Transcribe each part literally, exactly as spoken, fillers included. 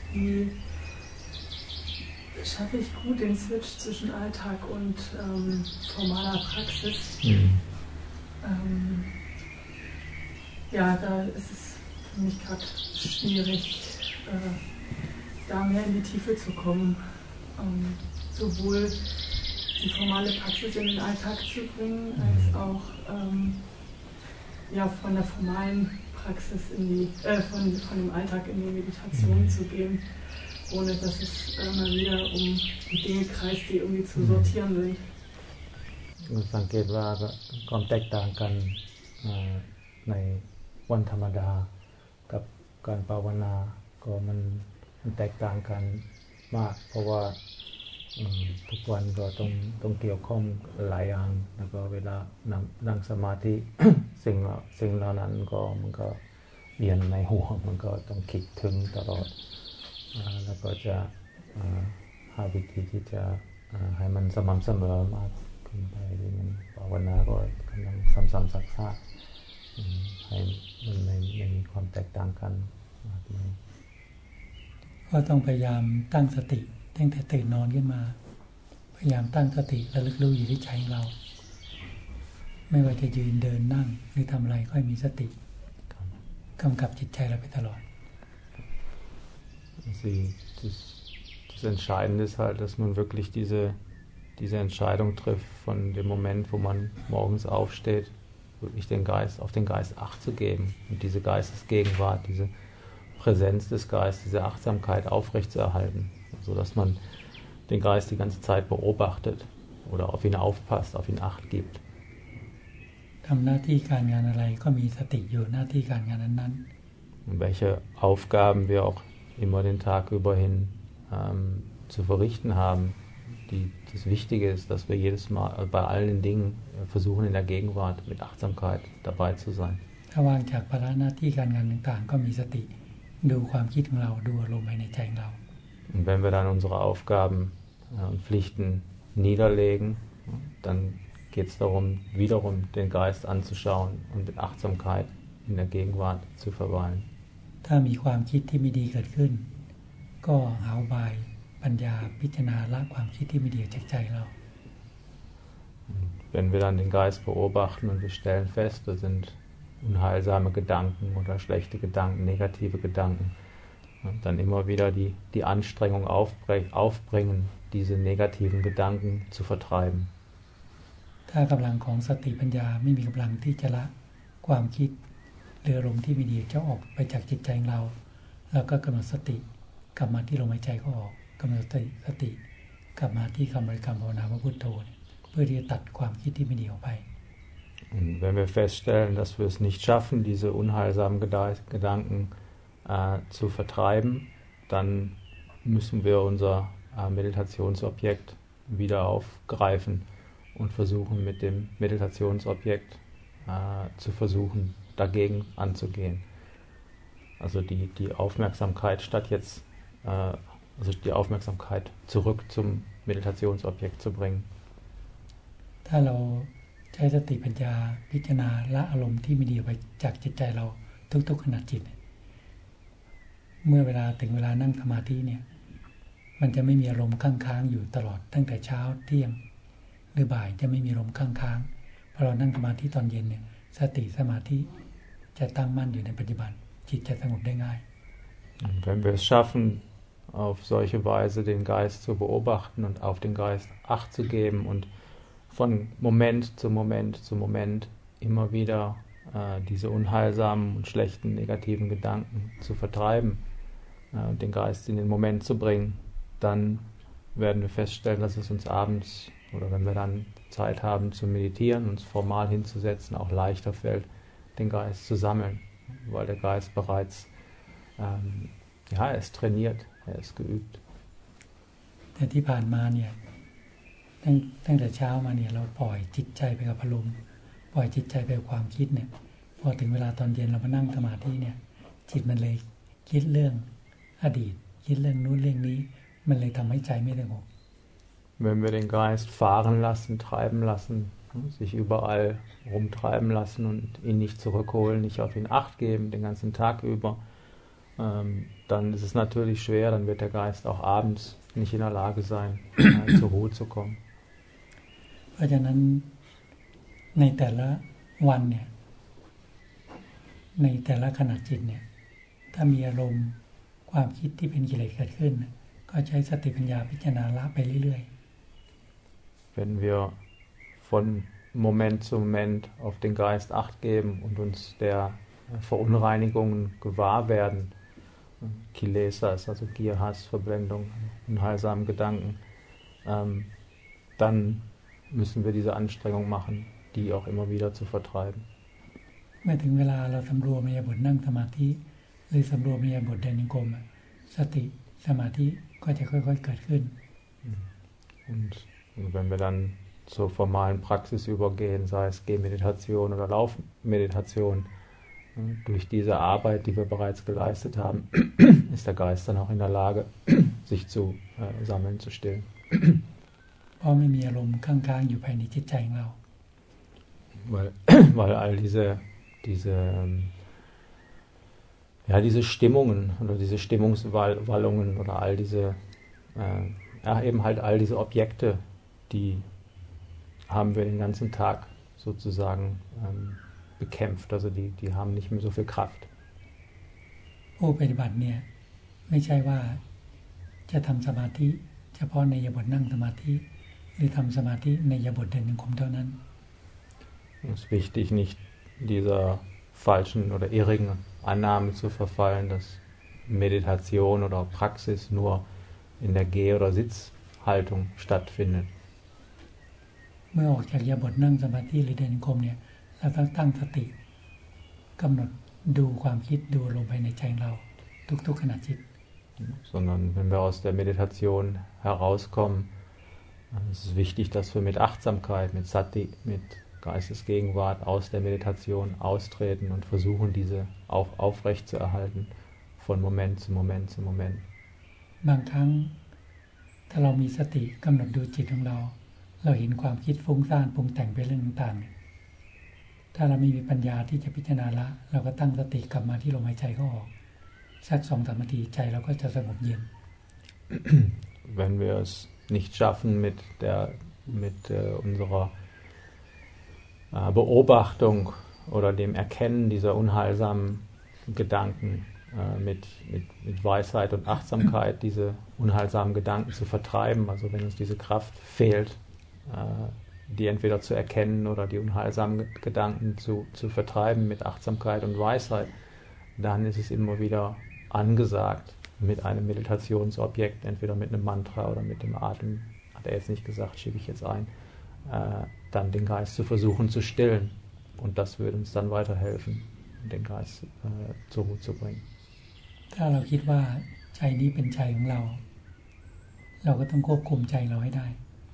wie schaffe ich gut den Switch zwischen Alltag und ähm, formaler Praxis. Mhm. Ähm, ja, da ist es für mich gerade schwierig, äh, da mehr in die Tiefe zu kommen. Ähm, sowohl die formale Praxis in den Alltag zu bringen, als auch ähm, ja, von der formalen Praxis in die, äh, von, von dem Alltag in die Meditation zu gehen, ohne dass es immer wieder um die Dinge kreist, die irgendwie zu sortieren sind. สังเกตว่าความแตกต่างกันในวันธรรมดากับการภาวนาก็มันมันแตกต่างกันมากเพราะว่าทุกวันก็ต้องต้องเกี่ยวข้องหลายอย่างแล้วก็เวลานั่งนั่งสมาธิ สิ่งสิ่งเหล่านั้นก็มันก็เวียนในหัวมันก็ต้องคิดถึงตลอดแล้วก็จะหาวิธีที่จะให้มันสม่ำเสมอมากขึ้นไปด้วยมันภาวนาก็กำลังซ้ำๆซักๆให้มันไม่ไม่มีความแตกต่างกันมากมายก็ต้องพยายามตั้งสติตั้งแต่ตื่นนอนขึ้นมาพยายามตั้งสติระลึกรู้อยู่ที่ใจของเราไม่ว่าจะยืนเดินนั่งหรือทำอะไรก็ให้มีสติกำกับจิตใจเราไปตลอด Sie, das, das Entscheidende ist halt, dass man wirklich diese, diese Entscheidung trifft, von dem Moment, wo man morgens aufsteht, wirklich den Geist, auf den Geist Acht zu geben und diese Geistesgegenwart, diese Präsenz des Geistes, diese Achtsamkeit aufrechtzuerhalten, sodass man den Geist die ganze Zeit beobachtet oder auf ihn aufpasst, auf ihn Acht gibt. ทำหน้าที่การงานอะไรก็มีสติอยู่หน้าที่การงานนั้นๆ Und welche Aufgaben wir auch immer den Tag über hin ähm, zu verrichten haben. Die, das Wichtige ist, dass wir jedes Mal also bei allen Dingen versuchen, in der Gegenwart mit Achtsamkeit dabei zu sein. ถ้าวางจากภาระหน้าที่การงานต่างๆก็มีสติดูความคิดของเราดูอารมณ์ภายในใจของเรา Und wenn wir dann unsere Aufgaben und äh, Pflichten niederlegen, dann geht es darum, wiederum den Geist anzuschauen und mit Achtsamkeit in der Gegenwart zu verweilen. ถ้ามีความคิดที่ไม่ดีเกิดขึ้นก็หาอุบายปัญญาพิจารณาละความคิดที่ไม่ดีจากใจเรา Wenn wir dann den Geist beobachten und wir stellen fest, da sind unheilsame Gedanken oder schlechte Gedanken, negative Gedanken, dann immer wieder die, die Anstrengung aufbringen, diese negativen Gedanken zu vertreiben. ถ้ากำลังของสติปัญญาไม่มีกำลังที่จะละความคิดหรืออารมณ์ที่ไม่ดีจะออกไปจากจิตใจของเราแล้วก็กำหนดสติกลับมาที่ลมหายใจก็ออกกำหนดสติกลับมาที่คำบริกรรมภาวนาพระพุทโธเพื่อที่จะตัดความคิดที่ไม่ดีออกไป Und wenn wir feststellen, dass wir es nicht schaffen, diese unheilsamen Gedanken äh, zu vertreiben, dann müssen wir unser äh, Meditationsobjekt wieder aufgreifen und versuchen, mit dem Meditationsobjekt äh, zu versuchen, dagegen anzugehen. Also die, die Aufmerksamkeit statt jetzt, äh, also die Aufmerksamkeit zurück zum Meditationsobjekt zu bringen. ถ้าเราใช้สติปัญญาพิจารณาละอารมณ์ที่ไม่ดีไปจากจิตใจเราทุกๆขณะจิตเมื่อเวลาถึงเวลานั่งสมาธิเนี่ยมันจะไม่มีอารมณ์ค้างๆอยู่ตลอดตั้งแต่เช้าเที่ยงหรือบ่ายจะไม่มีอารมณ์ค้างๆพอเรานั่งสมาธิตอนเย็นเนี่ยสติสมาธิจะตั้งมั่นอยู่ในปัจจุบันจิตจะสงบได้ง่าย Wenn wir es schaffen, auf solche Weise den Geist zu beobachten und auf den Geist Acht zu geben und von Moment zu Moment zu Moment immer wieder äh, diese unheilsamen und schlechten negativen Gedanken zu vertreiben äh, und den Geist in den Moment zu bringen, dann werden wir feststellen, dass es uns abends oder wenn wir dann Zeit haben zu meditieren, uns formal hinzusetzen, auch leichter fällt, den Geist zu sammeln, weil der Geist bereits, ähm, ja, er ist trainiert, er ist geübt. แต่ที่ผ่านมาเนี่ยตั้งตั้งแต่เช้ามาเนี่ยเราปล่อยจิตใจไปกับอารมณ์ปล่อยจิตใจไปกับความคิดเนี่ยพอถึงเวลาตอนเย็นเรามานั่งสมาธิเนี่ยจิตมันเลยคิดเรื่องอดีตคิดเรื่องนู้นเรื่องนี้มันเลยทำให้ใจไม่สงบ Wenn wir den Geist fahren lassen, treiben lassen, sich überall rumtreiben lassen und ihn nicht zurückholen, nicht auf ihn Acht geben, den ganzen Tag über, ähm, dann ist es natürlich schwer, dann wird der Geist auch abends nicht in der Lage sein, äh, zur Ruhe zu kommen. เพราะฉะนั้นในแต่ละวันเนี่ยในแต่ละขณะจิตเนี่ยถ้ามีอารมณ์ความคิดที่เป็นกิเลสเกิดขึ้นก็ใช้สติปัญญาพิจารณาละไปเรื่อยๆ Wenn wir von Moment zu Moment auf den Geist Acht geben und uns der Verunreinigungen gewahr werden, Kilesas, also Gier, Hass, Verblendung, unheilsamen Gedanken, ähm, dann müssen wir diese Anstrengung machen, die auch immer wieder zu vertreiben. เมื่อถึงเวลาเราสำรวมอิริยาบถนั่งสมาธิหรือสำรวมอิริยาบถเดินจงกรมสติสมาธิก็จะค่อยๆเกิดขึ้น Und, und wenn wir dann zur formalen Praxis übergehen, sei es Gehmeditation oder Laufmeditation, durch diese Arbeit, die wir bereits geleistet haben, ist der Geist dann auch in der Lage, sich zu äh, sammeln, zu stillen. เพราะไม่มีอารมณ์ค้างๆอยู่ภายในจิตใจของเรา Weil, weil all diese, diese, ja, diese Stimmungen oder diese Stimmungswallungen oder all diese, äh, ja, eben halt all diese Objekte, die haben wir den ganzen Tag sozusagen ähm, bekämpft, also die, die haben nicht mehr so viel Kraft. ผู้ปฏิบัติเนี่ยไม่ใช่ว่าจะทำสมาธิเฉพาะในอิริยาบถนั่งสมาธิหรือทำสมาธิในอิริยาบถเดินจงกรมเท่านั้น Es ist wichtig, nicht dieser falschen oder irrigen Annahme zu verfallen, dass Meditation oder Praxis nur in der Geh- oder Sitzhaltung stattfindet. เมื่อออกจากอิริยาบถนั่งสมาธิหรือเดินจงกรมเนี่ยเราต้องตั้งสติกำหนดดูความคิดดูอารมณ์ภายในใจเราทุกๆขณะจิต Sondern wenn wir aus der Meditation herauskommen, ist es wichtig, dass wir mit Achtsamkeit, mit Sati, mit Geistesgegenwart aus der Meditation austreten und versuchen, diese auch aufrecht zu erhalten, von Moment zu Moment zu Moment. บางครั้งถ้าเรามีสติกำหนดดูจิตของเราเราเห็นความคิดฟุ้งซ่านปรุงแต่งไปเรื่องต่างๆถ้าเราไม่มีปัญญาที่จะพิจารณาละเราก็ตั้งสติกลับมาที่ลมหายใจเข้าออกสัก สองถึงสาม นาทีใจเราก็จะสงบเย็น Wenn wir es nicht schaffen, mit der mit äh, unserer äh, Beobachtung oder dem Erkennen dieser unheilsamen Gedanken äh, mit, mit, mit Weisheit und Achtsamkeit diese unheilsamen Gedanken zu vertreiben, also wenn uns diese Kraft fehlt, äh, die entweder zu erkennen oder die unheilsamen Gedanken zu, zu vertreiben mit Achtsamkeit und Weisheit, dann ist es immer wieder angesagt, mit einem Meditationsobjekt, entweder mit einem Mantra oder mit dem Atem, hat er jetzt nicht gesagt, schiebe ich jetzt ein, äh, dann den Geist zu versuchen zu stillen. Und das würde uns dann weiterhelfen, den Geist äh, zur Ruhe zu bringen. ถ้าเราคิดว่าใจนี้เป็นใจของเราเราก็ต้องควบคุมใจเราให้ได้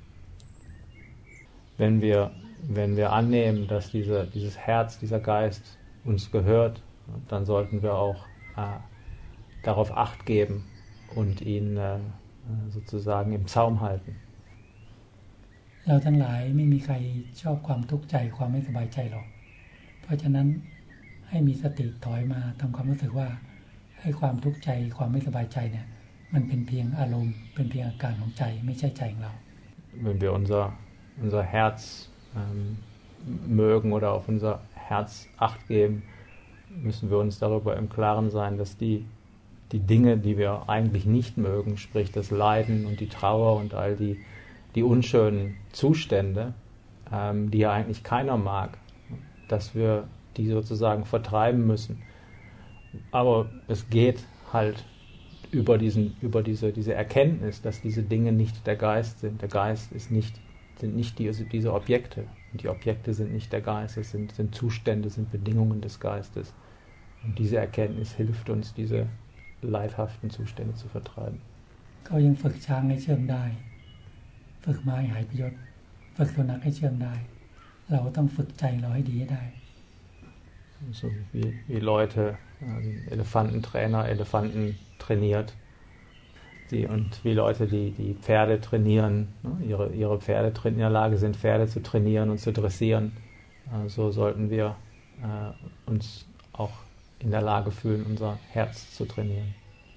Wenn wir, wenn wir annehmen, dass diese, dieses Herz, dieser Geist uns gehört, dann sollten wir auch äh, darauf Acht geben und ihn äh, sozusagen im Zaum halten. เราทั้งหลายไม่มีใครชอบความทุกข์ใจความไม่สบายใจหรอกเพราะฉะนั้นให้มีสติถอยมาทำความรู้สึกว่าให้ความทุกข์ใจความไม่สบายใจเนี่ยมันเป็นเพียงอารมณ์เป็นเพียงอาการของใจไม่ใช่ใจของเรา Wenn wir unser, unser Herz ähm, mögen oder auf unser Herz Acht geben, müssen wir uns darüber im Klaren sein, dass die, die Dinge, die wir eigentlich nicht mögen, sprich das Leiden und die Trauer und all die, die unschönen Zustände, ähm, die ja eigentlich keiner mag, dass wir die sozusagen vertreiben müssen. Aber es geht halt über, diesen, über diese, diese Erkenntnis, dass diese Dinge nicht der Geist sind. Der Geist ist nicht, sind nicht diese, diese Objekte. Und die Objekte sind nicht der Geist, es sind, sind Zustände, sind Bedingungen des Geistes. Und diese Erkenntnis hilft uns, diese leidhaften Zustände zu vertreiben. เขายังฝึกช้างให้เชื่องได้ฝึกม้าให้หายพยศฝึกสุนัขให้เชื่องได้เราต้องฝึกใจเราให้ดีให้ได้ So wie, wie Leute, also Elefantentrainer, Elefanten trainiert, die, und wie Leute, die, die Pferde trainieren, ne, ihre, ihre Pferde in der Lage sind, Pferde zu trainieren und zu dressieren. So sollten wir äh, uns auch in der Lage fühlen, unser Herz zu trainieren.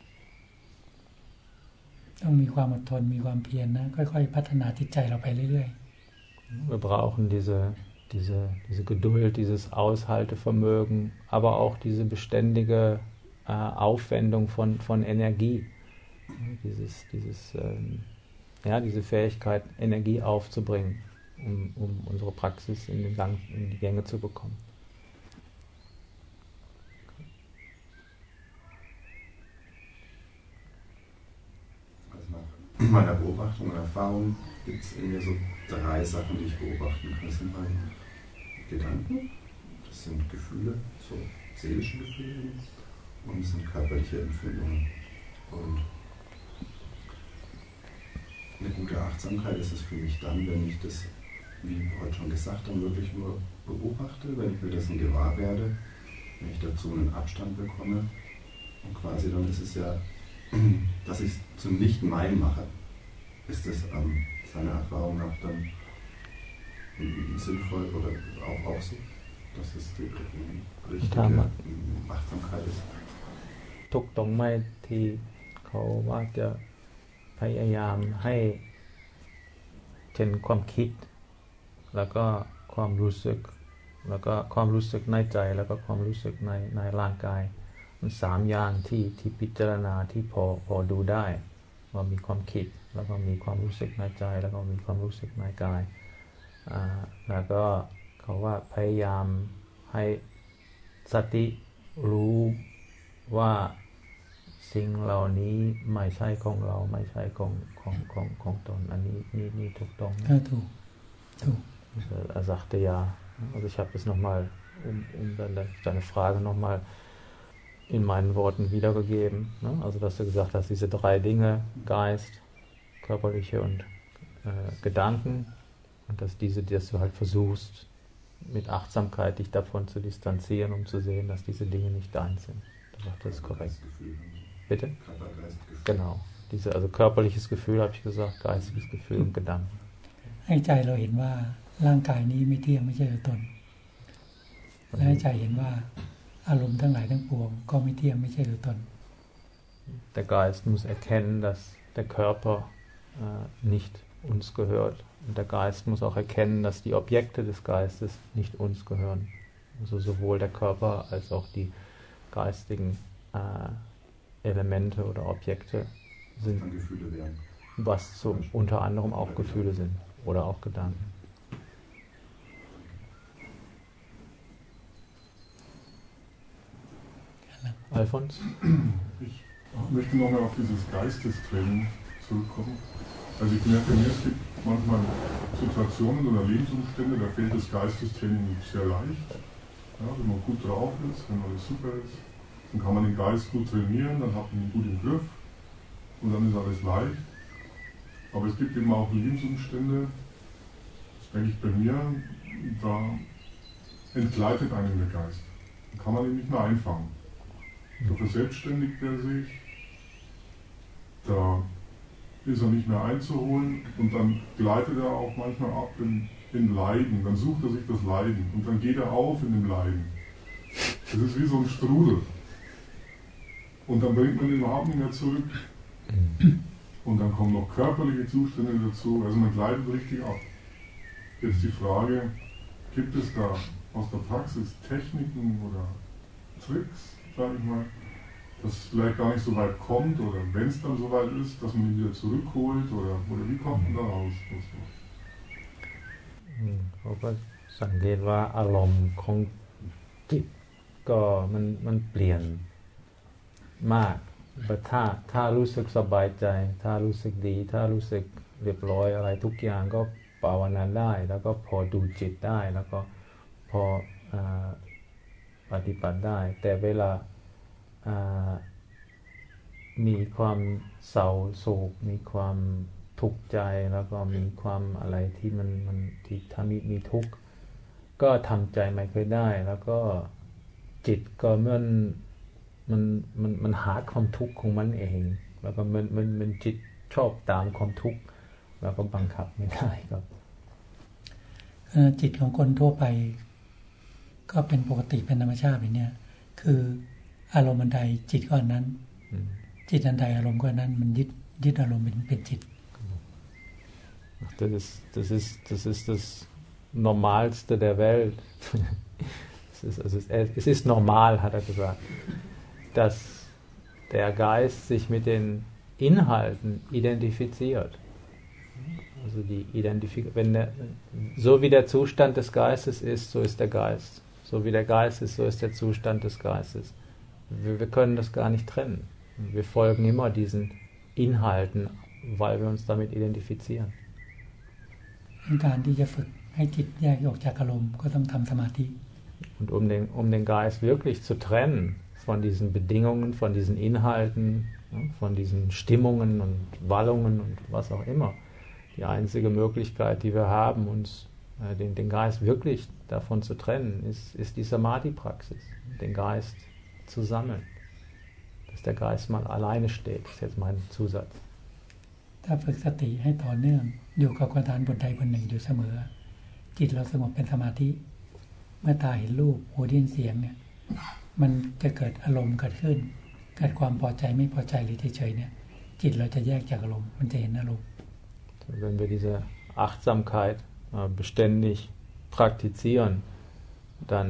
ต้องมีความอดทนมีความเพียรนะค่อยๆพัฒนาจิตใจเราไปเรื่อยๆ Wir brauchen diese diese diese Geduld, dieses Aushaltevermögen, aber auch diese beständige äh, Aufwendung von von Energie. Dieses dieses ähm, ja, diese Fähigkeit Energie aufzubringen, um um unsere Praxis in den Gang, in die Gänge zu bekommen. In meiner Beobachtung und Erfahrung gibt es in mir so drei Sachen, die ich beobachten kann. Das sind meine Gedanken, das sind Gefühle, so seelische Gefühle und es sind körperliche Empfindungen. Und eine gute Achtsamkeit ist es für mich dann, wenn ich das, wie heute schon gesagt haben, wirklich nur beobachte, wenn ich mir dessen gewahr werde, wenn ich dazu einen Abstand bekomme. Und quasi dann ist es ja, dass ich es zum Nicht-Mein mache. Ist das ähm, seiner Erfahrung nach dann sinnvoll oder auch, auch so, dass es die richtige Achtsamkeit ist? ทุกตรงไม่ที่เขาว่าจะพยายามให้เช่นความคิดแล้วก็ความรู้สึกแล้วก็ความรู้สึกในใจแล้วก็ความรู้สึกในในร่างกายมันสามอย่างที่ที่พิจารณาที่พอพอดูได้ว่ามีความคิดแล้วก็มีความรู้สึกในใจแล้วก็มีความรู้สึกในกายอ่าแล้วก็เขาว่าพยายามให้สติรู้ว่าสิ่งเหล่านี้ไม่ใช่ของเราไม่ใช่ของของของของตนอันนี้นี่นี่ถูกต้องไหม Ja,ถูกถูก Er sagte ja, also ich habe das nochmal, um, um deine Frage nochmal in meinen Worten wiedergegeben. Ne? Also dass du gesagt hast, diese drei Dinge, Geist, körperliche und äh, Gedanken, und dass diese, dass du halt versuchst, mit Achtsamkeit dich davon zu distanzieren, um zu sehen, dass diese Dinge nicht dein sind. Das ist korrekt. Bitte? Genau. Diese, also körperliches Gefühl, habe ich gesagt, geistiges Gefühl und Gedanken. ให้ใจเราเห็นว่าร่างกายนี้ไม่เที่ยงไม่ใช่ตัวตนและให้ใจเห็นว่าอารมณ์ทั้งหลายทั้งปวงก็ไม่เที่ยงไม่ใช่ตัวตน Der Geist muss erkennen, dass der Körper äh, nicht uns gehört. Und der Geist muss auch erkennen, dass die Objekte des Geistes nicht uns gehören. Also sowohl der Körper als auch die geistigen äh, Elemente oder Objekte sind, was zum, unter anderem auch Gefühle sind oder auch Gedanken. Alfons? Ich möchte nochmal auf dieses Geistestraining zurückkommen. Also ich merke mir, es gibt manchmal Situationen oder Lebensumstände, da fällt das Geistestraining sehr leicht. Ja, wenn man gut drauf ist, wenn alles super ist, dann kann man den Geist gut trainieren, dann hat man ihn gut im Griff und dann ist alles leicht. Aber es gibt eben auch Lebensumstände, das denke ich bei mir, da entgleitet einem der Geist. Da kann man ihn nicht mehr einfangen. Da verselbstständigt er sich, da ist er nicht mehr einzuholen und dann gleitet er auch manchmal ab in, in Leiden, dann sucht er sich das Leiden und dann geht er auf in dem Leiden. Das ist wie so ein Strudel. Und dann bringt man ihn überhaupt nicht mehr zurück. Und dann kommen noch körperliche Zustände dazu, also man gleitet richtig ab. Jetzt die Frage, gibt es da aus der Praxis Techniken oder Tricks, sage ich mal, dass es vielleicht gar nicht so weit kommt oder wenn es dann so weit ist, dass man ihn wieder zurückholt oder, oder wie kommt man da raus? เขาก็สังเกตว่าอารมณ์ของจิตก็มันมันเปลี่ยนมากถ้าถ้ารู้สึกสบายใจถ้ารู้สึกดีถ้ารู้สึกเรียบร้อยอะไรทุกอย่างก็ภาวนาได้แล้วก็พอดูจิตได้แล้วก็พอปฏิบัติได้แต่เวลามีความเศร้าโศกมีความทุกข์ใจแล้วก็มีความอะไรที่มันมันที่ทำมีมีทุกข์ก็ทำใจไม่เคยได้แล้วก็จิตก็มันมันมันมันหาความทุกข์ของมันเองแล้วก็มันมันมันจิตชอบตามความทุกข์แล้วก็บังคับไม่ได้ครับจิตของคนทั่วไปก็เป็นปกติเป็นธรรมชาติแบบนี้คืออารมณ์อันใดจิตก็อันนั้นจิตอันใดอารมณ์ก็อันนั้นมันยึดยึดอารมณ์เป็นเป็นจิต Das ist, das ist, das ist das Normalste der Welt. Es ist, also es, es ist normal, hat er gesagt, dass der Geist sich mit den Inhalten identifiziert. Also die Identifik- wenn der, so wie der Zustand des Geistes ist, so ist der Geist. So wie der Geist ist, so ist der Zustand des Geistes. Wir, wir können das gar nicht trennen. Wir folgen immer diesen Inhalten, weil wir uns damit identifizieren. การที่จะฝึกให้จิตแยกออกจากอารมณ์ก็ต้องทำสมาธิ Und um den, um den Geist wirklich zu trennen von diesen Bedingungen, von diesen Inhalten, von diesen Stimmungen und Wallungen und was auch immer, die einzige Möglichkeit, die wir haben, uns äh, den, den Geist wirklich davon zu trennen, ist, ist die Samadhi-Praxis, den Geist zu sammeln. Dass der Geist mal alleine steht, ist jetzt mein Zusatz. ถ้าฝึกสติให้ต่อเนื่องอยู่กับกรรมฐานบทใดบทหนึ่งอยู่เสมอจิตเราสงบเป็นสมาธิเมื่อตาเห็นรูปหูได้ยินเสียงเนี่ยมันจะเกิดอารมณ์เกิดขึ้นเกิดความพอใจไม่พอใจหรือเฉยๆเนี่ยจิตเราจะแยกจากอารมณ์มันจะเห็นอารมณ์ Wenn wir diese Achtsamkeit äh, beständig praktizieren, dann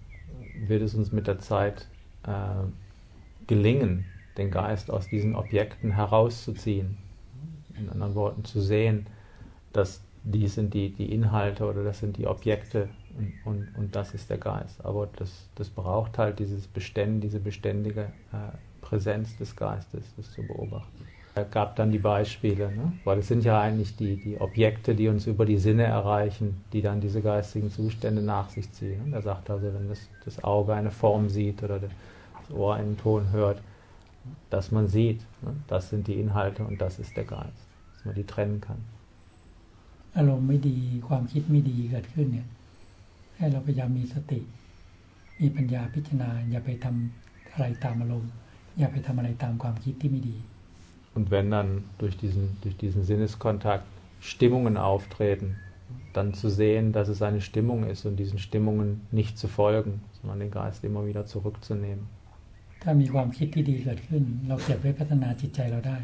wird es uns mit der Zeit äh, gelingen, den Geist aus diesen Objekten herauszuziehen. In anderen Worten zu sehen, dass dies sind die, die Inhalte oder das sind die Objekte und, und, und das ist der Geist. Aber das, das braucht halt dieses Beständ, diese beständige äh, Präsenz des Geistes, das zu beobachten. Er gab dann die Beispiele, ne? Weil es sind ja eigentlich die, die Objekte, die uns über die Sinne erreichen, die dann diese geistigen Zustände nach sich ziehen. Und er sagt also, wenn das, das Auge eine Form sieht oder das Ohr einen Ton hört, dass man sieht, ne? Das sind die Inhalte und das ist der Geist, dass man die trennen kann. อารมณ์ไม่ดีความคิดไม่ดีเกิดขึ้นเนี่ยให้เราพยายามมีสติมีปัญญาพิจารณาอย่าไปทำอะไรตามอารมณ์อย่าไปทำอะไรตามความคิดที่ไม่ดี Und wenn dann durch diesen, durch diesen Sinneskontakt Stimmungen auftreten, dann zu sehen, dass es eine Stimmung ist und diesen Stimmungen nicht zu folgen, sondern den Geist immer wieder zurückzunehmen. ถ้ามีความคิดที่ดีเกิดขึ้นเราเก็บไว้พัฒนาจิตใจเราได้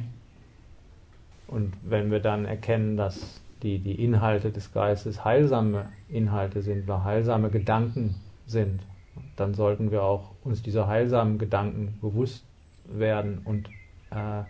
Und wenn wir dann erkennen, dass die, die Inhalte des Geistes heilsame Inhalte sind, weil heilsame Gedanken sind, dann sollten wir auch uns dieser heilsamen Gedanken bewusst werden und äh,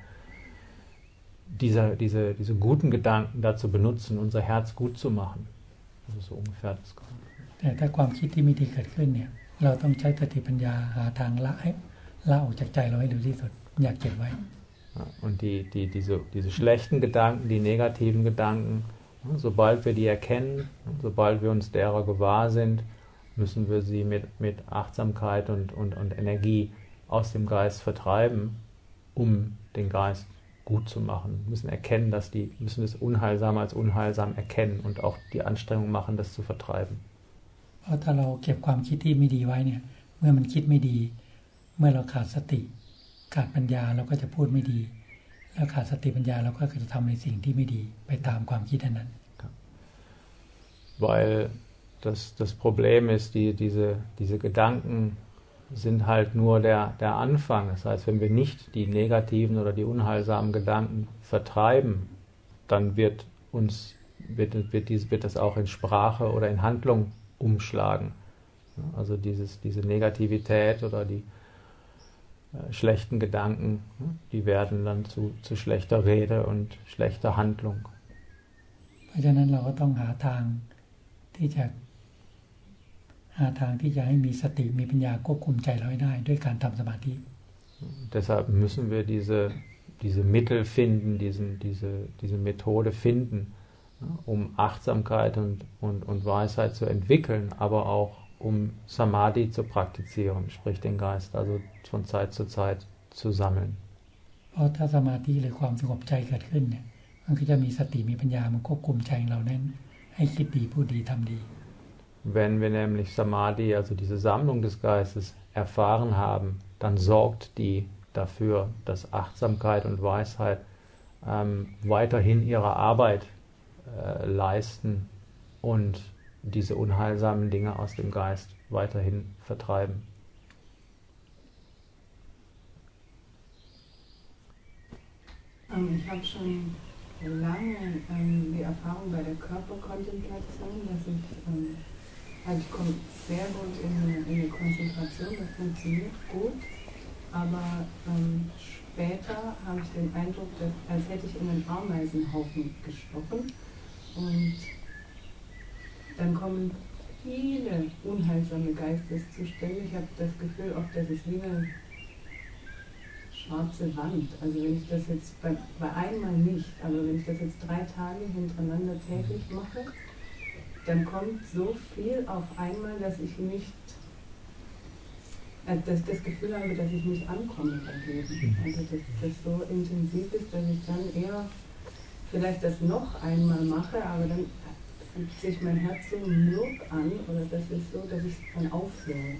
diese, diese, diese guten Gedanken dazu benutzen, unser Herz gut zu machen. Das ist so ungefähr das. แต่ถ้าความคิดที่ไม่ดีเกิดขึ้นเนี่ยเราต้องใช้สติปัญญาหาทางละให้ละออกจากใจเราให้เร็วที่สุดอยากเก็บไว้ Und die, die, diese, diese schlechten Gedanken, die negativen Gedanken, sobald wir die erkennen, sobald wir uns derer gewahr sind, müssen wir sie mit, mit Achtsamkeit und, und, und Energie aus dem Geist vertreiben, um den Geist gut zu machen. Wir müssen erkennen, dass die, müssen das Unheilsame als unheilsam erkennen und auch die Anstrengung machen, das zu vertreiben. เพราะถ้าเราเก็บความคิดที่ไม่ดีไว้เนี่ยเมื่อมันคิดไม่ดีเมื่อเราขาดสติขาดปัญญาเราก็จะพูดไม่ดีแล้วขาดสติปัญญาเราก็จะทำในสิ่งที่ไม่ดีไปตามความคิดนั้น Weil das, das Problem ist, die, diese, diese Gedanken sind halt nur der, der Anfang. Das heißt, wenn wir nicht die negativen oder die unheilsamen Gedanken vertreiben, dann wird uns wird, wird, dies, wird das auch in Sprache oder in Handlung umschlagen. Also dieses, diese Negativität oder die äh, schlechten Gedanken, die werden dann zu, zu schlechter Rede und schlechter Handlung. เพราะฉะนั้นเราก็ต้องหาทางที่จะหาทางที่จะให้มีสติมีปัญญาควบคุมใจเราให้ได้ด้วยการทำสมาธิ Deshalb müssen wir diese, diese Mittel finden, diesen, diese, diese Methode finden, um Achtsamkeit und, und, und Weisheit zu entwickeln, aber auch um Samadhi zu praktizieren, sprich den Geist also von Zeit zu Zeit zu sammeln. เพราะถ้าสมาธิหรือความสงบใจเกิดขึ้นเนี่ยมันก็จะมีสติมีปัญญามันควบคุมใจของเรานั้นให้คิดดีพูดดีทำดี Wenn wir nämlich Samadhi, also diese Sammlung des Geistes, erfahren haben, dann sorgt die dafür, dass Achtsamkeit und Weisheit ähm, weiterhin ihre Arbeit äh, leisten und diese unheilsamen Dinge aus dem Geist weiterhin vertreiben. Ähm, ich habe schon lange ähm, die Erfahrung bei der Körperkontemplation, dass ich, ähm, also ich komme sehr gut in eine, in eine Konzentration, das funktioniert gut, aber ähm, später habe ich den Eindruck, dass, als hätte ich in einen Ameisenhaufen gestochen und dann kommen viele unheilsame Geisteszustände. Ich habe das Gefühl, oft, das ist wie eine schwarze Wand. Also wenn ich das jetzt bei, bei einmal nicht, aber wenn ich das jetzt drei Tage hintereinander täglich mache, dann kommt so viel auf einmal, dass ich nicht, äh, dass ich das Gefühl habe, dass ich nicht ankomme beim Leben. Also dass das so intensiv ist, dass ich dann eher vielleicht das noch einmal mache, aber dann fühlt sich mein Herz so mürb an, oder das ist so, dass ich dann aufhöre.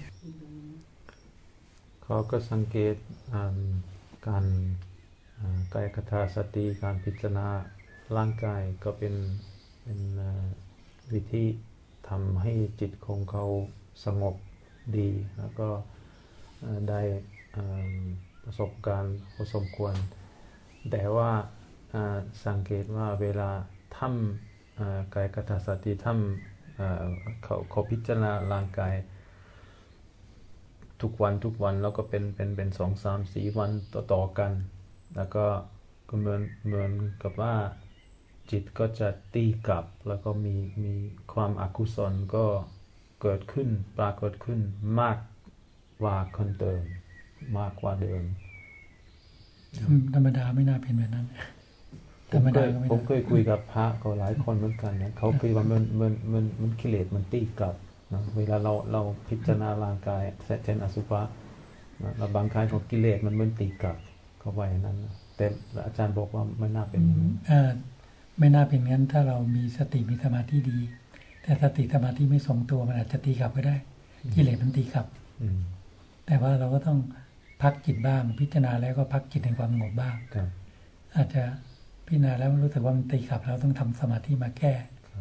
เขาก็สังเกตการกายคตาสติการพิจารณาร่างกายก็เป็นเป็นวิธีทำให้จิตของเขาสงบดีแล้วก็ได้ประสบการณ์พอสมควรแต่ว่าสังเกตว่าเวลาทำกายคตาสติทำเขาเขาพิจารณาร่างกายทุกวันทุกวันแล้วก็เป็นเป็นเป็นสองสามสี่วันต่อต่อกันแล้วก็ก็เหมือนเหมือนกับว่าจิตก็จะตีกลับแล้วก็มีมีความอกุศลก็เกิดขึ้นปรากฏขึ้นมากกว่าคนเดิมมากกว่าเดิมธรรมดาไม่น่าเป็นแบบนั้นธรรมดาผมเคยคุยกับพระก็หลายคนเหมือนกันนะเขาคิดว่ามันมันมันมันกิเลสมันตีกลับนะเวลาเราเราพิจารณาร่างกายเช่นอสุภะนะเราบางครั้งของกิเลสมันมันตีกลับเข้าไปนั้นนะแต่อาจารย์บอกว่าไม่น่าเป็นอย่างนั้นไม่น่าเป็นงั้นถ้าเรามีสติมีสมาธิดีแต่สติสมาธิไม่ทรงตัวมันอาจจะตีกลับก็ได้กิเลสมันตีกลับแต่ว่าเราก็ต้องพักจิตบ้างพิจารณาแล้วก็พักจิตในความสงบบ้างอาจจะพิจารณาแล้วรู้สึกว่ามันตีกลับเราต้องทำสมาธิมาแก้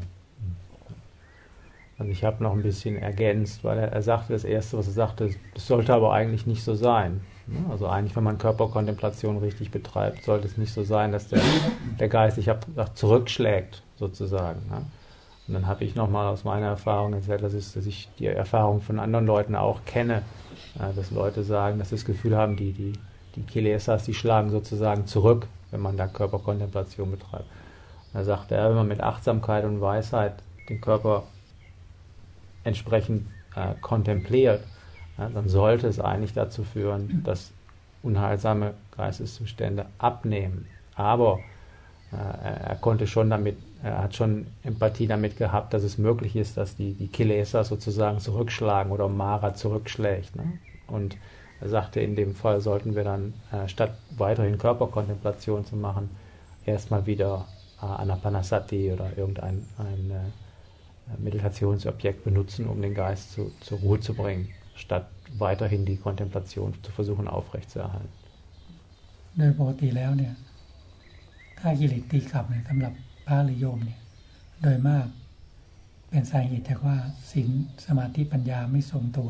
Also ich habe noch ein bisschen ergänzt, weil er, er sagte, das Erste, was er sagte, das sollte aber eigentlich nicht so sein. Also eigentlich, wenn man Körperkontemplation richtig betreibt, sollte es nicht so sein, dass der, der Geist, ich habe gesagt, zurückschlägt sozusagen. Und dann habe ich nochmal aus meiner Erfahrung erzählt, dass ich, dass ich die Erfahrung von anderen Leuten auch kenne, dass Leute sagen, dass sie das Gefühl haben, die, die, die Kilesas, die schlagen sozusagen zurück, wenn man da Körperkontemplation betreibt. Und da sagt er, wenn man mit Achtsamkeit und Weisheit den Körper entsprechend äh, kontempliert, ja, dann sollte es eigentlich dazu führen, dass unheilsame Geisteszustände abnehmen. Aber äh, er konnte schon damit, er hat schon Empathie damit gehabt, dass es möglich ist, dass die, die Kilesas sozusagen zurückschlagen oder Mara zurückschlägt. Ne? Und er sagte, in dem Fall sollten wir dann, äh, statt weiterhin Körperkontemplation zu machen, erstmal wieder äh, Anapanasati oder irgendein ein, äh, Meditationsobjekt benutzen, um den Geist zu, zur Ruhe zu bringen, statt weiterhin die Kontemplation zu versuchen aufrechtzuerhalten. โดยปกติแล้วเนี่ยถ้ากิเลสตีกลับเนี่ยสำหรับพระหรือโยมเนี่ยโดยมากเป็นสาเหตุจากว่าศีลสมาธิปัญญาไม่ทรงตัว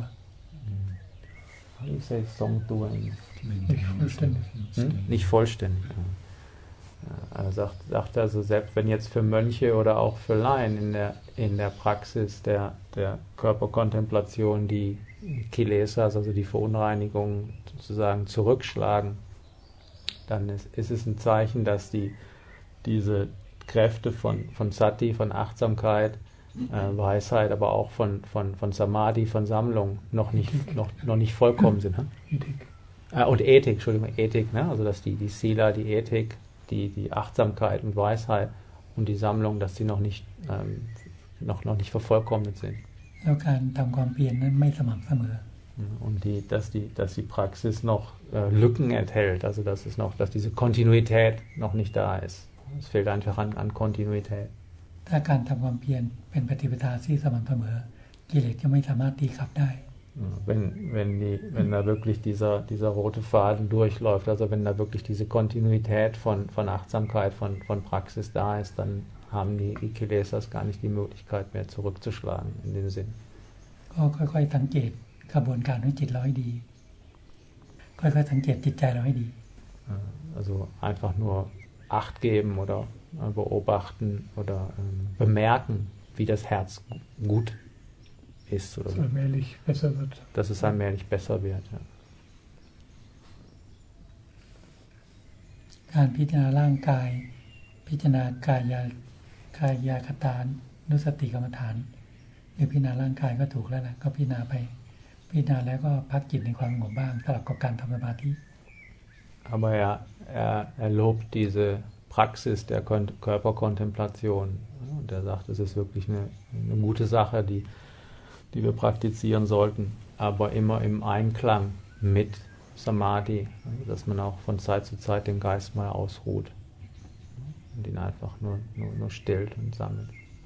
How do you say ทรงตัว Nicht vollständig. Hm? Nicht vollständig. Er sagt, sagt also, selbst wenn jetzt für Mönche oder auch für Laien in der, in der Praxis der, der Körperkontemplation die Kilesas, also die Verunreinigungen sozusagen zurückschlagen, dann ist, ist es ein Zeichen, dass die, diese Kräfte von, von Sati, von Achtsamkeit, äh, Weisheit, aber auch von, von, von Samadhi, von Sammlung noch nicht, noch, noch nicht vollkommen sind. Ne? Ethik. Äh, und Ethik, Entschuldigung, Ethik, ne? Also dass die, die Sila, die Ethik, Die, die Achtsamkeit und Weisheit und die Sammlung, dass sie noch nicht, ähm, noch, noch nicht vervollkommnet sind. Und die, dass, die, dass die Praxis noch äh, Lücken enthält, also dass, es noch, dass diese Kontinuität noch nicht da ist. Es fehlt einfach an, an Kontinuität. Wenn, wenn, die, wenn da wirklich dieser, dieser rote Faden durchläuft, also wenn da wirklich diese Kontinuität von, von Achtsamkeit, von, von Praxis da ist, dann haben die, die Kilesas gar nicht die Möglichkeit mehr zurückzuschlagen in dem Sinn. Also einfach nur Acht geben oder äh, beobachten oder ähm, bemerken, wie das Herz gut ist. Oder dass es allmählich besser wird. Dass es allmählich besser wird, ja. การพิจารณาร่างกายพิจารณากายกายคตานุสติกรรมฐานหรือพิจารณาร่างกายก็ถูกแล้วแหละก็พิจารณาไปพิจารณาแล้วก็พักจิตในความสงบบ้างสลับกับการทำสมาธิ Aber er, er, er lobt diese Praxis der Körperkontemplation und er sagt, es ist wirklich eine, eine gute Sache, die, die wir praktizieren sollten, aber immer im Einklang mit Samadhi, dass man auch von Zeit zu Zeit den Geist mal ausruht und ihn einfach nur, nur, nur stillt und sammelt.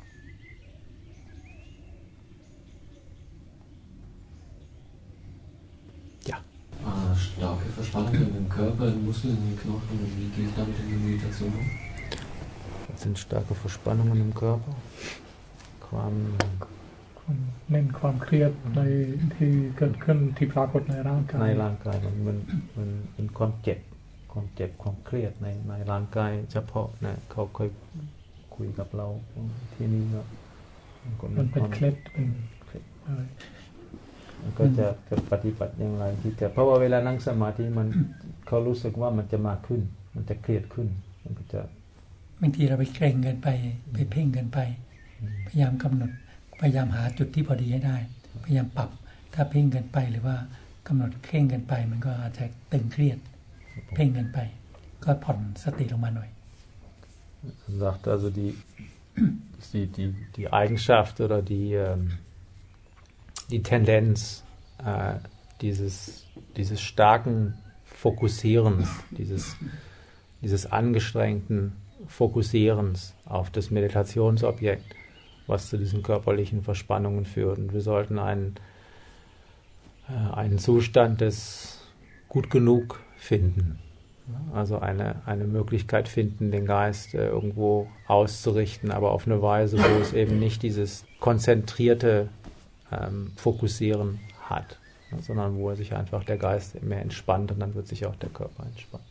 Ja. Ah, starke Verspannungen im Körper, in Muskeln, in den Knochen, wie gehe ich damit in die Meditation um? Was sind starke Verspannungen im Körper? Quam เน้นความเครียดในที่เกิดขึ้นที่ปรากฏในร่างกายในร่างกายมันมันมันเป็นความเจ็บความเจ็บความเครียดในในร่างกายเฉพาะนะเขาเคยคุยกับเราที่นี่ก็มันเป็นเคล็ดเป็นอะไรก็จะจะปฏิบัติอย่างไรที่จะเพราะว่าเวลานั่งสมาธิมันเขารู้สึกว่ามันจะมากขึ้นมันจะเครียดขึ้นมันก็จะบางทีเราไปเกรงเกินไปไปเพ่งเกินไปพยายามกำหนดพยายามหาจุดที่พอดีให้ได้พยายามปรับถ้าเพ่งเกินไปหรือว่ากำหนดเคร่งเกินไปมันก็อาจจะตึงเครียดเพ่งเกินไปก็ผ่อนสติลงมาหน่อย sagt also die die die die Eigenschaft oder die die Tendenz äh, dieses dieses starken Fokussierens dieses dieses angestrengten Fokussierens auf das Meditationsobjekt, was zu diesen körperlichen Verspannungen führt. Und wir sollten einen, äh, einen Zustand des gut genug finden. Also eine, eine Möglichkeit finden, den Geist äh, irgendwo auszurichten, aber auf eine Weise, wo es eben nicht dieses konzentrierte ähm, Fokussieren hat, sondern wo er sich einfach der Geist mehr entspannt und dann wird sich auch der Körper entspannen.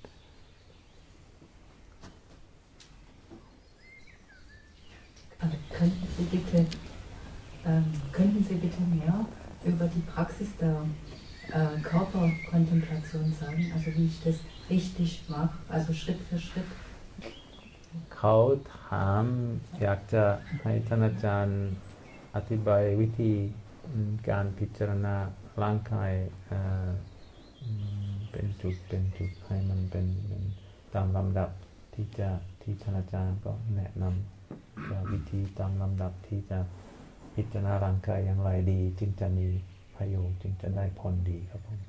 Könnten Sie bitte, ähm, könnten Sie bitte mehr über die Praxis der äh, Körperkontemplation sagen, also wie ich das richtig mache, also Schritt für Schritt? เขาถามอยากจะให้ท่านอาจารย์อธิบายวิธีการพิจารณาร่างกายเป็นจุดเป็นจุดให้มันเป็นตามลำดับที่จะที่ท่านอาจารย์ก็แนะนำวิธีตามลำดับที่จะพิจารณาร่างกายอย่างไรดีจึงจะมีประโยชน์จึงจะได้ผลดีครับผม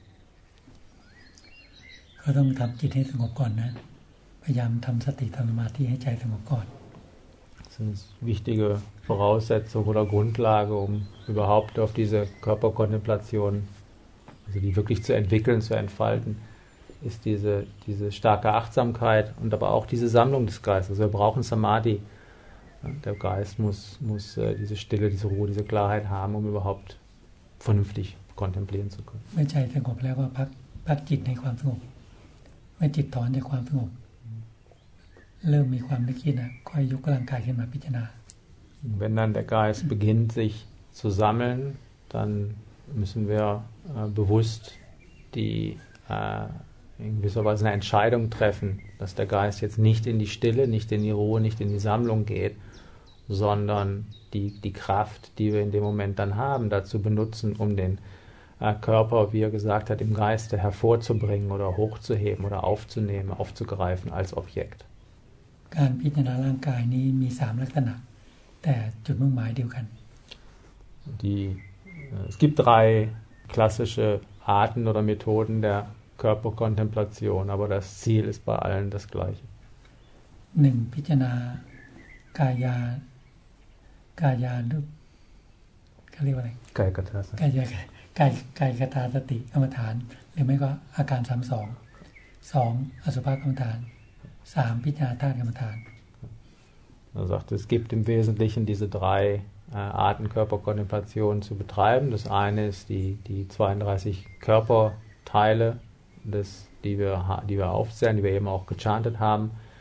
ก็ต้องทำจิตให้สงบก่อนนะพยายามทำสติทำสมาธิให้ใจสงบก่อน Das sind wichtige Voraussetzungen oder Grundlage, um überhaupt auf diese Körperkontemplation, also die wirklich zu entwickeln, zu entfalten, ist diese, diese starke Achtsamkeit und aber auch diese Sammlung des Geistes. Also wir brauchen Samadhi. Der Geist muss, muss diese Stille, diese Ruhe, diese Klarheit haben, um überhaupt vernünftig kontemplieren zu können. เมื่อใจสงบแล้วก็พักพักจิตในความสงบเมื่อจิตถอนจากความสงบเริ่มมีความนึกคิดนะค่อยยกร่างกายขึ้นมาพิจารณา Wenn dann der Geist beginnt, sich zu sammeln, dann müssen wir äh, bewusst die äh, in gewisser Weise eine Entscheidung treffen, dass der Geist jetzt nicht in die Stille, nicht in die Ruhe, nicht in die Sammlung geht, sondern die, die Kraft, die wir in dem Moment dann haben, dazu benutzen, um den äh, Körper, wie er gesagt hat, im Geiste hervorzubringen oder hochzuheben oder aufzunehmen, aufzugreifen als Objekt. การพิจารณาร่างกายนี้มีสามลักษณะแต่จุดมุ่งหมายเดียวกัน Die, äh, es gibt drei klassische Arten oder Methoden der Körperkontemplation, aber das Ziel ist bei allen das gleiche. หนึ่งพิจารณากายากายานุเขาเรียกว่าอะไรกายคตาสติกายกายกายคตาสติกรรมฐานหรือไม่ก็อาการสามสองสองอสุภกรรมฐานสามพิจารณาธาตุกรรมฐาน Er sagt, es gibt im Wesentlichen diese drei äh, Arten Körperkontemplation zu betreiben. Das eine ist die, die zweiunddreißig Körperteile, des, die, wir, die wir aufzählen, die wir eben auch gechantet haben.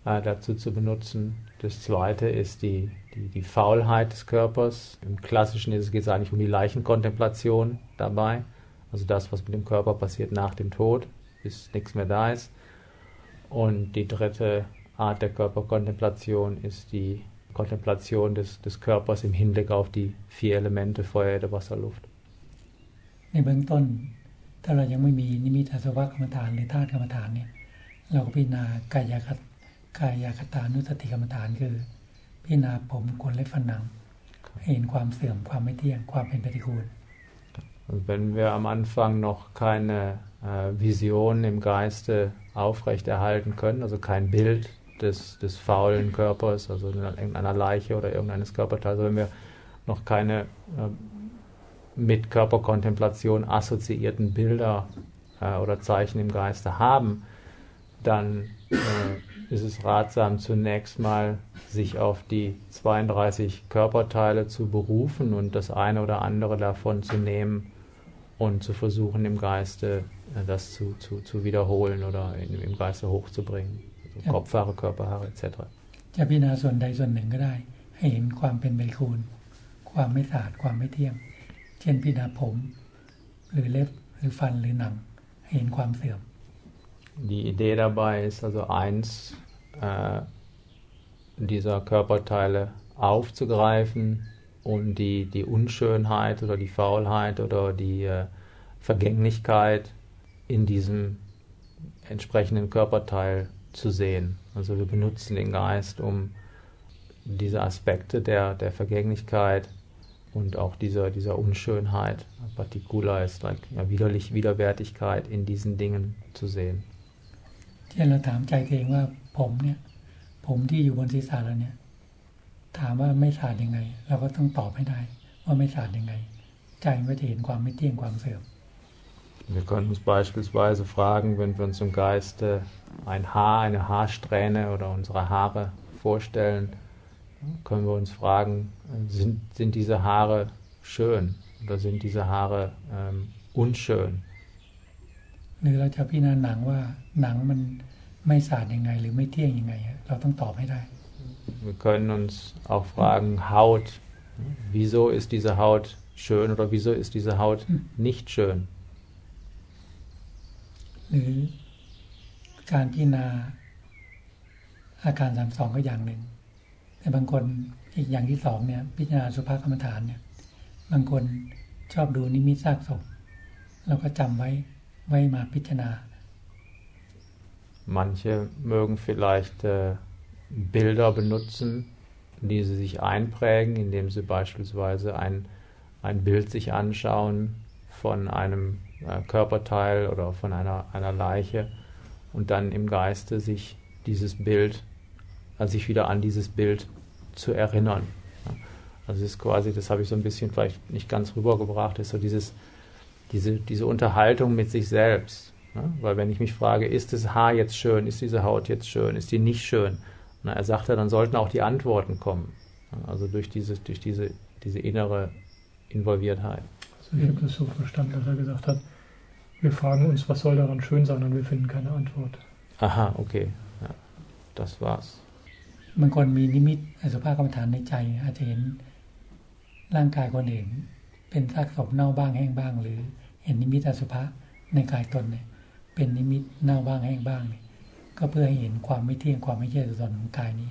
äh, dazu zu benutzen. Das zweite ist die, die, die Faulheit des Körpers. Im Klassischen geht es eigentlich um die Leichenkontemplation dabei. Also das, was mit dem Körper passiert nach dem Tod, bis nichts mehr da ist. Und die dritte Art der Körperkontemplation ist die Kontemplation des, des Körpers im Hinblick auf die vier Elemente Feuer, Erde, Wasser, Luft. ในเบื้องต้นถ้าเรายังไม่มีนิมิตอาสวะกรรมฐานหรือธาตุกรรมฐานเนี่ยเราก็พิจารณากายคตกายคตานุสติกรรมฐานคือพิจารณาผมขนเล็บฟันหนังเห็นความเสื่อมความไม่เที่ยงความเป็นปฏิกูล Und wenn wir am Anfang noch keine äh, Vision im Geiste aufrechterhalten können, also kein Bild des, des faulen Körpers, also irgendeiner Leiche oder irgendeines Körperteils, also wenn wir noch keine äh, mit Körperkontemplation assoziierten Bilder äh, oder Zeichen im Geiste haben, dann äh, ist es ratsam, zunächst mal sich auf die zweiunddreißig Körperteile zu berufen und das eine oder andere davon zu nehmen und zu versuchen, im Geiste äh, das zu, zu, zu wiederholen oder in, im Geiste hochzubringen. Also ja. Kopfhaare, Körperhaare et cetera. จะพิจารณาส่วนใดส่วนหนึ่งก็ได้ให้เห็นความเป็นปฏิกูลความไม่สะอาดความไม่เที่ยงเช่นพิจารณาผมหรือเล็บหรือฟันหรือหนังให้เห็นความเสื่อม Die Idee dabei ist also eins, äh, dieser Körperteile aufzugreifen und die, die Unschönheit oder die Faulheit oder die äh, Vergänglichkeit in diesem entsprechenden Körperteil zu sehen. Also wir benutzen den Geist, um diese Aspekte der, der Vergänglichkeit und auch dieser, dieser Unschönheit, Partikula ist like, ja, widerlich, Widerwärtigkeit in diesen Dingen zu sehen. เช่นเราถามใจตัวเองว่าผมเนี่ยผมที่อยู่บนศีรษะเราเนี่ยถามว่าไม่สะอาดยังไงเราก็ต้องตอบให้ได้ว่าไม่สะอาดยังไงใจก็จะเห็นความไม่เที่ยงความเสื่อม Wir können uns beispielsweise fragen, wenn wir uns im Geiste ein Haar, eine Haarsträhne oder unsere Haare vorstellen, können wir uns fragen, sind, sind diese Haare schön oder sind diese Haare ähm, unschön? หรือเราจะพิจารณาหนังว่าหนังมันไม่สะอาดยังไงหรือไม่เที่ยงยังไงเราต้องตอบให้ได้ Wir können uns auch fragen, Haut, wieso ist diese Haut schön oder wieso ist diese Haut nicht schön? หรือการพิจารณาอาการสามสิบสองก็อย่างหนึ่งแต่บางคนอีกอย่างที่สองเนี่ยพิจารณาสุภกรรมฐานเนี่ยบางคนชอบดูนิมิตซากศพเราก็จำไว้ไว้มาพิจารณา Manche mögen vielleicht äh, Bilder benutzen, die sie sich einprägen, indem sie beispielsweise ein, ein Bild sich anschauen von einem äh, Körperteil oder von einer, einer Leiche und dann im Geiste sich dieses Bild, also sich wieder an dieses Bild zu erinnern. Also es ist quasi, das habe ich so ein bisschen vielleicht nicht ganz rübergebracht, ist so dieses, diese, diese Unterhaltung mit sich selbst. Ne? Weil wenn ich mich frage, ist das Haar jetzt schön, ist diese Haut jetzt schön, ist die nicht schön? Na, er sagte, dann sollten auch die Antworten kommen. Also durch diese, durch diese, diese innere Involviertheit. Also ich habe das so verstanden, dass er gesagt hat, wir fragen uns, was soll daran schön sein und wir finden keine Antwort. Aha, okay. Ja, das war's. บางคนมีนิมิตอสุภกรรมฐานในใจอาจจะเห็นร่างกายคนอื่นเป็นซากศพเน่าบ้างแห้งบ้างหรือเห็นนิมิตอสุภะในกายตนเนี่ยเป็นนิมิตเน่าบ้างแห้งบ้างเนี่ยก็เพื่อให้เห็นความไม่เที่ยงความไม่ใช่ตัวตนของกายนี้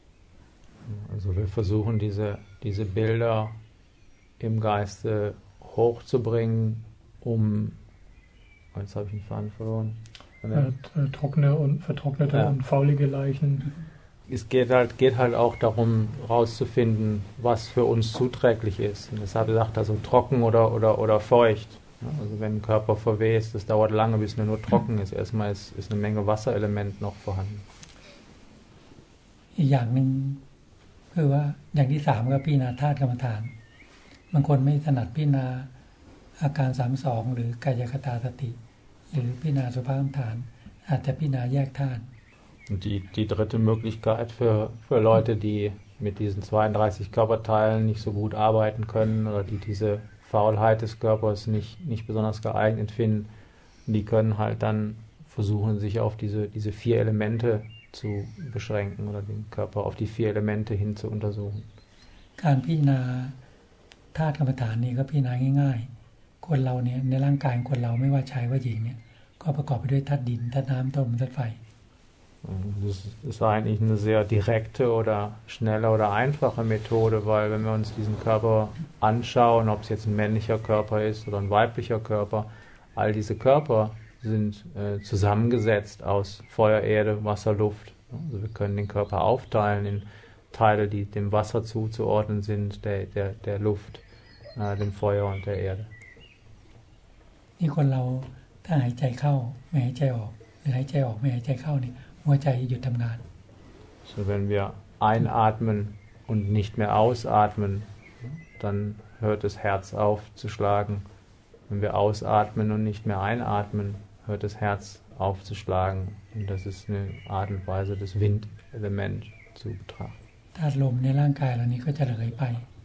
Also wir versuchen diese, diese Bilder im Geiste hochzubringen, um, jetzt habe ich den Faden verloren. Äh, trockene und vertrocknete ja. und faulige Leichen. Es geht halt, geht halt auch darum, herauszufinden, was für uns zuträglich ist. Und deshalb sagt er so trocken oder, oder, oder feucht. Also wenn ein Körper verwest, das dauert lange, bis er nur trocken ist. Erstmal ist, ist eine Menge Wasserelement noch vorhanden. อีกอย่างหนึ่งคือว่าอย่างที่สามก็พิจารณาธาตุกรรมฐานบางคนไม่ถนัดพิจารณาอาการสามสิบสองหรือกายคตาสติหรือพิจารณาสุภกรรมฐานอาจจะพิจารณาแยกธาตุ Die, die dritte Möglichkeit für, für Leute, die mit diesen zweiunddreißig Körperteilen nicht so gut arbeiten können oder die diese Faulheit des Körpers nicht, nicht besonders geeignet finden, die können halt dann versuchen, sich auf diese, diese vier Elemente zu beschränken oder den Körper auf die vier Elemente hin zu untersuchen. การพิจารณาธาตุกรรมฐานนี่ก็พิจารณาง่ายๆคนเราเนี่ยในร่างกายของคนเราไม่ว่าชายว่าหญิงเนี่ยก็ประกอบไปด้วยธาตุดินธาตุน้ำธาตุลมธาตุไฟ Das ist eigentlich eine sehr direkte oder schnelle oder einfache Methode, weil wenn wir uns diesen Körper anschauen, ob es jetzt ein männlicher Körper ist oder ein weiblicher Körper, all diese Körper sind äh, zusammengesetzt aus Feuer, Erde, Wasser, Luft. Also wir können den Körper aufteilen in Teile, die dem Wasser zuzuordnen sind, der, der, der Luft, äh, dem Feuer und der Erde. นี่คนเราถ้าหายใจเข้าไม่หายใจออกหรือหายใจออกไม่หายใจเข้านี่หัวใจหยุดทำงาน So, wenn wir einatmen und nicht mehr ausatmen, dann hört das Herz auf zu schlagen. Wenn wir ausatmen und nicht mehr einatmen, hört das Herz auf zu schlagen. Und das ist eine Art und Weise, das Windelement zu betrachten. ธาตุลมในร่างกายเรานี้ก็จะระเหยไป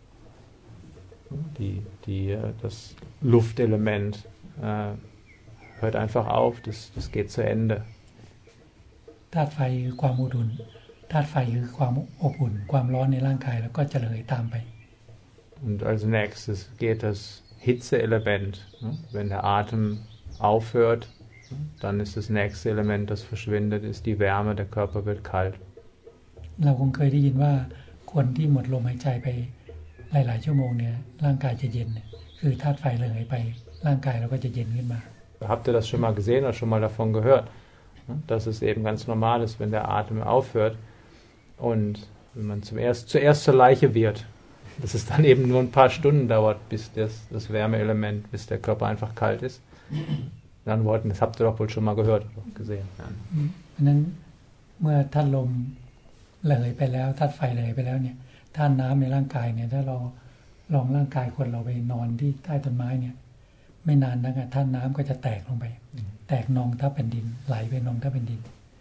Die, die, das Luftelement äh, hört einfach auf, das, das geht zu Ende. ธาตุไฟคือความอบอุ่นธาตุไฟคือความอบอุ่นความร้อนในร่างกายแล้วก็จะระเหยตามไป Und als nächstes geht das Hitzeelement. Wenn der Atem aufhört, dann ist das nächste Element, das verschwindet, ist die Wärme, der Körper wird kalt. เราคงเคยได้ยินว่าคนที่หมดลมหายใจไปหลายๆชั่วโมงเนี่ยร่างกายจะเย็นคือธาตุไฟระเหยไปร่างกายเราก็จะเย็นขึ้นมา Habt ihr das schon mal gesehen oder schon mal davon gehört? Dass es eben ganz normal ist, wenn der Atem aufhört und wenn man zum erst, zuerst zur Leiche wird, dass es dann eben nur ein paar Stunden dauert, bis das, das Wärmeelement, bis der Körper einfach kalt ist. In anderen Worten, das habt ihr doch wohl schon mal gehört oder gesehen. Ja. เพราะนั้นเมื่อธาตุลมระเหยไปแล้วธาตุไฟระเหยไปแล้วเนี่ยธาตุน้ำในร่างกายเนี่ยถ้าเราลองร่างกายคนเราไปนอนที่ใต้ต้นไม้เนี่ยไม่นานนักธาตุน้ำก็จะแตกลงไปแตกนองทับแผ่นดินไหลไปนองทับแผ่นดิน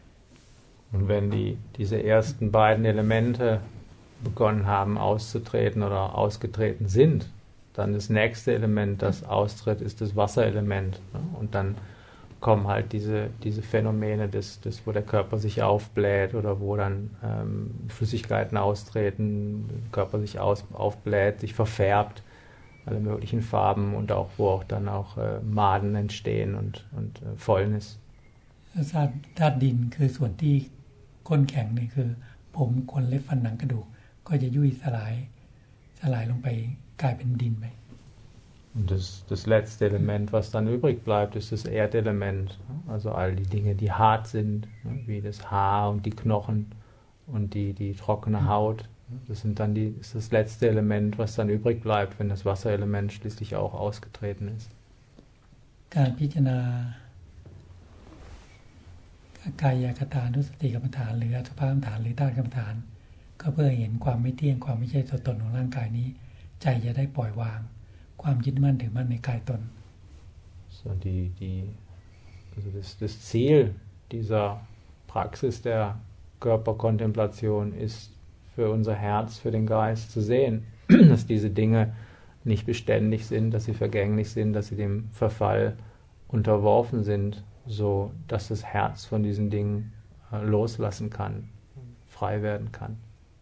Und wenn die, diese ersten beiden Elemente begonnen haben auszutreten oder ausgetreten sind, dann das nächste Element, das austritt, ist das Wasserelement. Und dann kommen halt diese, diese Phänomene, des, des, wo der Körper sich aufbläht oder wo dann ähm, Flüssigkeiten austreten, der Körper sich aus, aufbläht, sich verfärbt, alle möglichen Farben und auch wo auch dann auch äh, Maden entstehen und, und äh, Fäulnis. ธาตุดินคือส่วนที่ก้นแข็งนี่คือผมขนเล็บฟันหนังกระดูกก็จะยุ่ยสลายสลายลงไปกลายเป็นดินไป Und das, das letzte Element, was dann übrig bleibt, ist das Erdelement. Also all die Dinge, die hart sind, wie das Haar und die Knochen und die, die trockene Haut. Das sind dann die, ist das letzte Element, was dann übrig bleibt, wenn das Wasserelement schließlich auch ausgetreten ist. การพิจารณากายคตานุสติกรรมฐานหรืออสุภกรรมฐานหรือธาตุกรรมฐานก็เพื่อเห็นความไม่เที่ยงความไม่ใช่ตัวตนของร่างกายนี้ใจจะได้ปล่อยวางความยึดมั่นถือมั่นในกายตน So die, die, also das, das Ziel dieser Praxis der Körperkontemplation ist für unser Herz, für den Geist zu sehen, dass diese Dinge nicht beständig sind, dass sie vergänglich sind, dass sie dem Verfall unterworfen sind, so dass das Herz von diesen Dingen äh, loslassen kann, frei werden kann.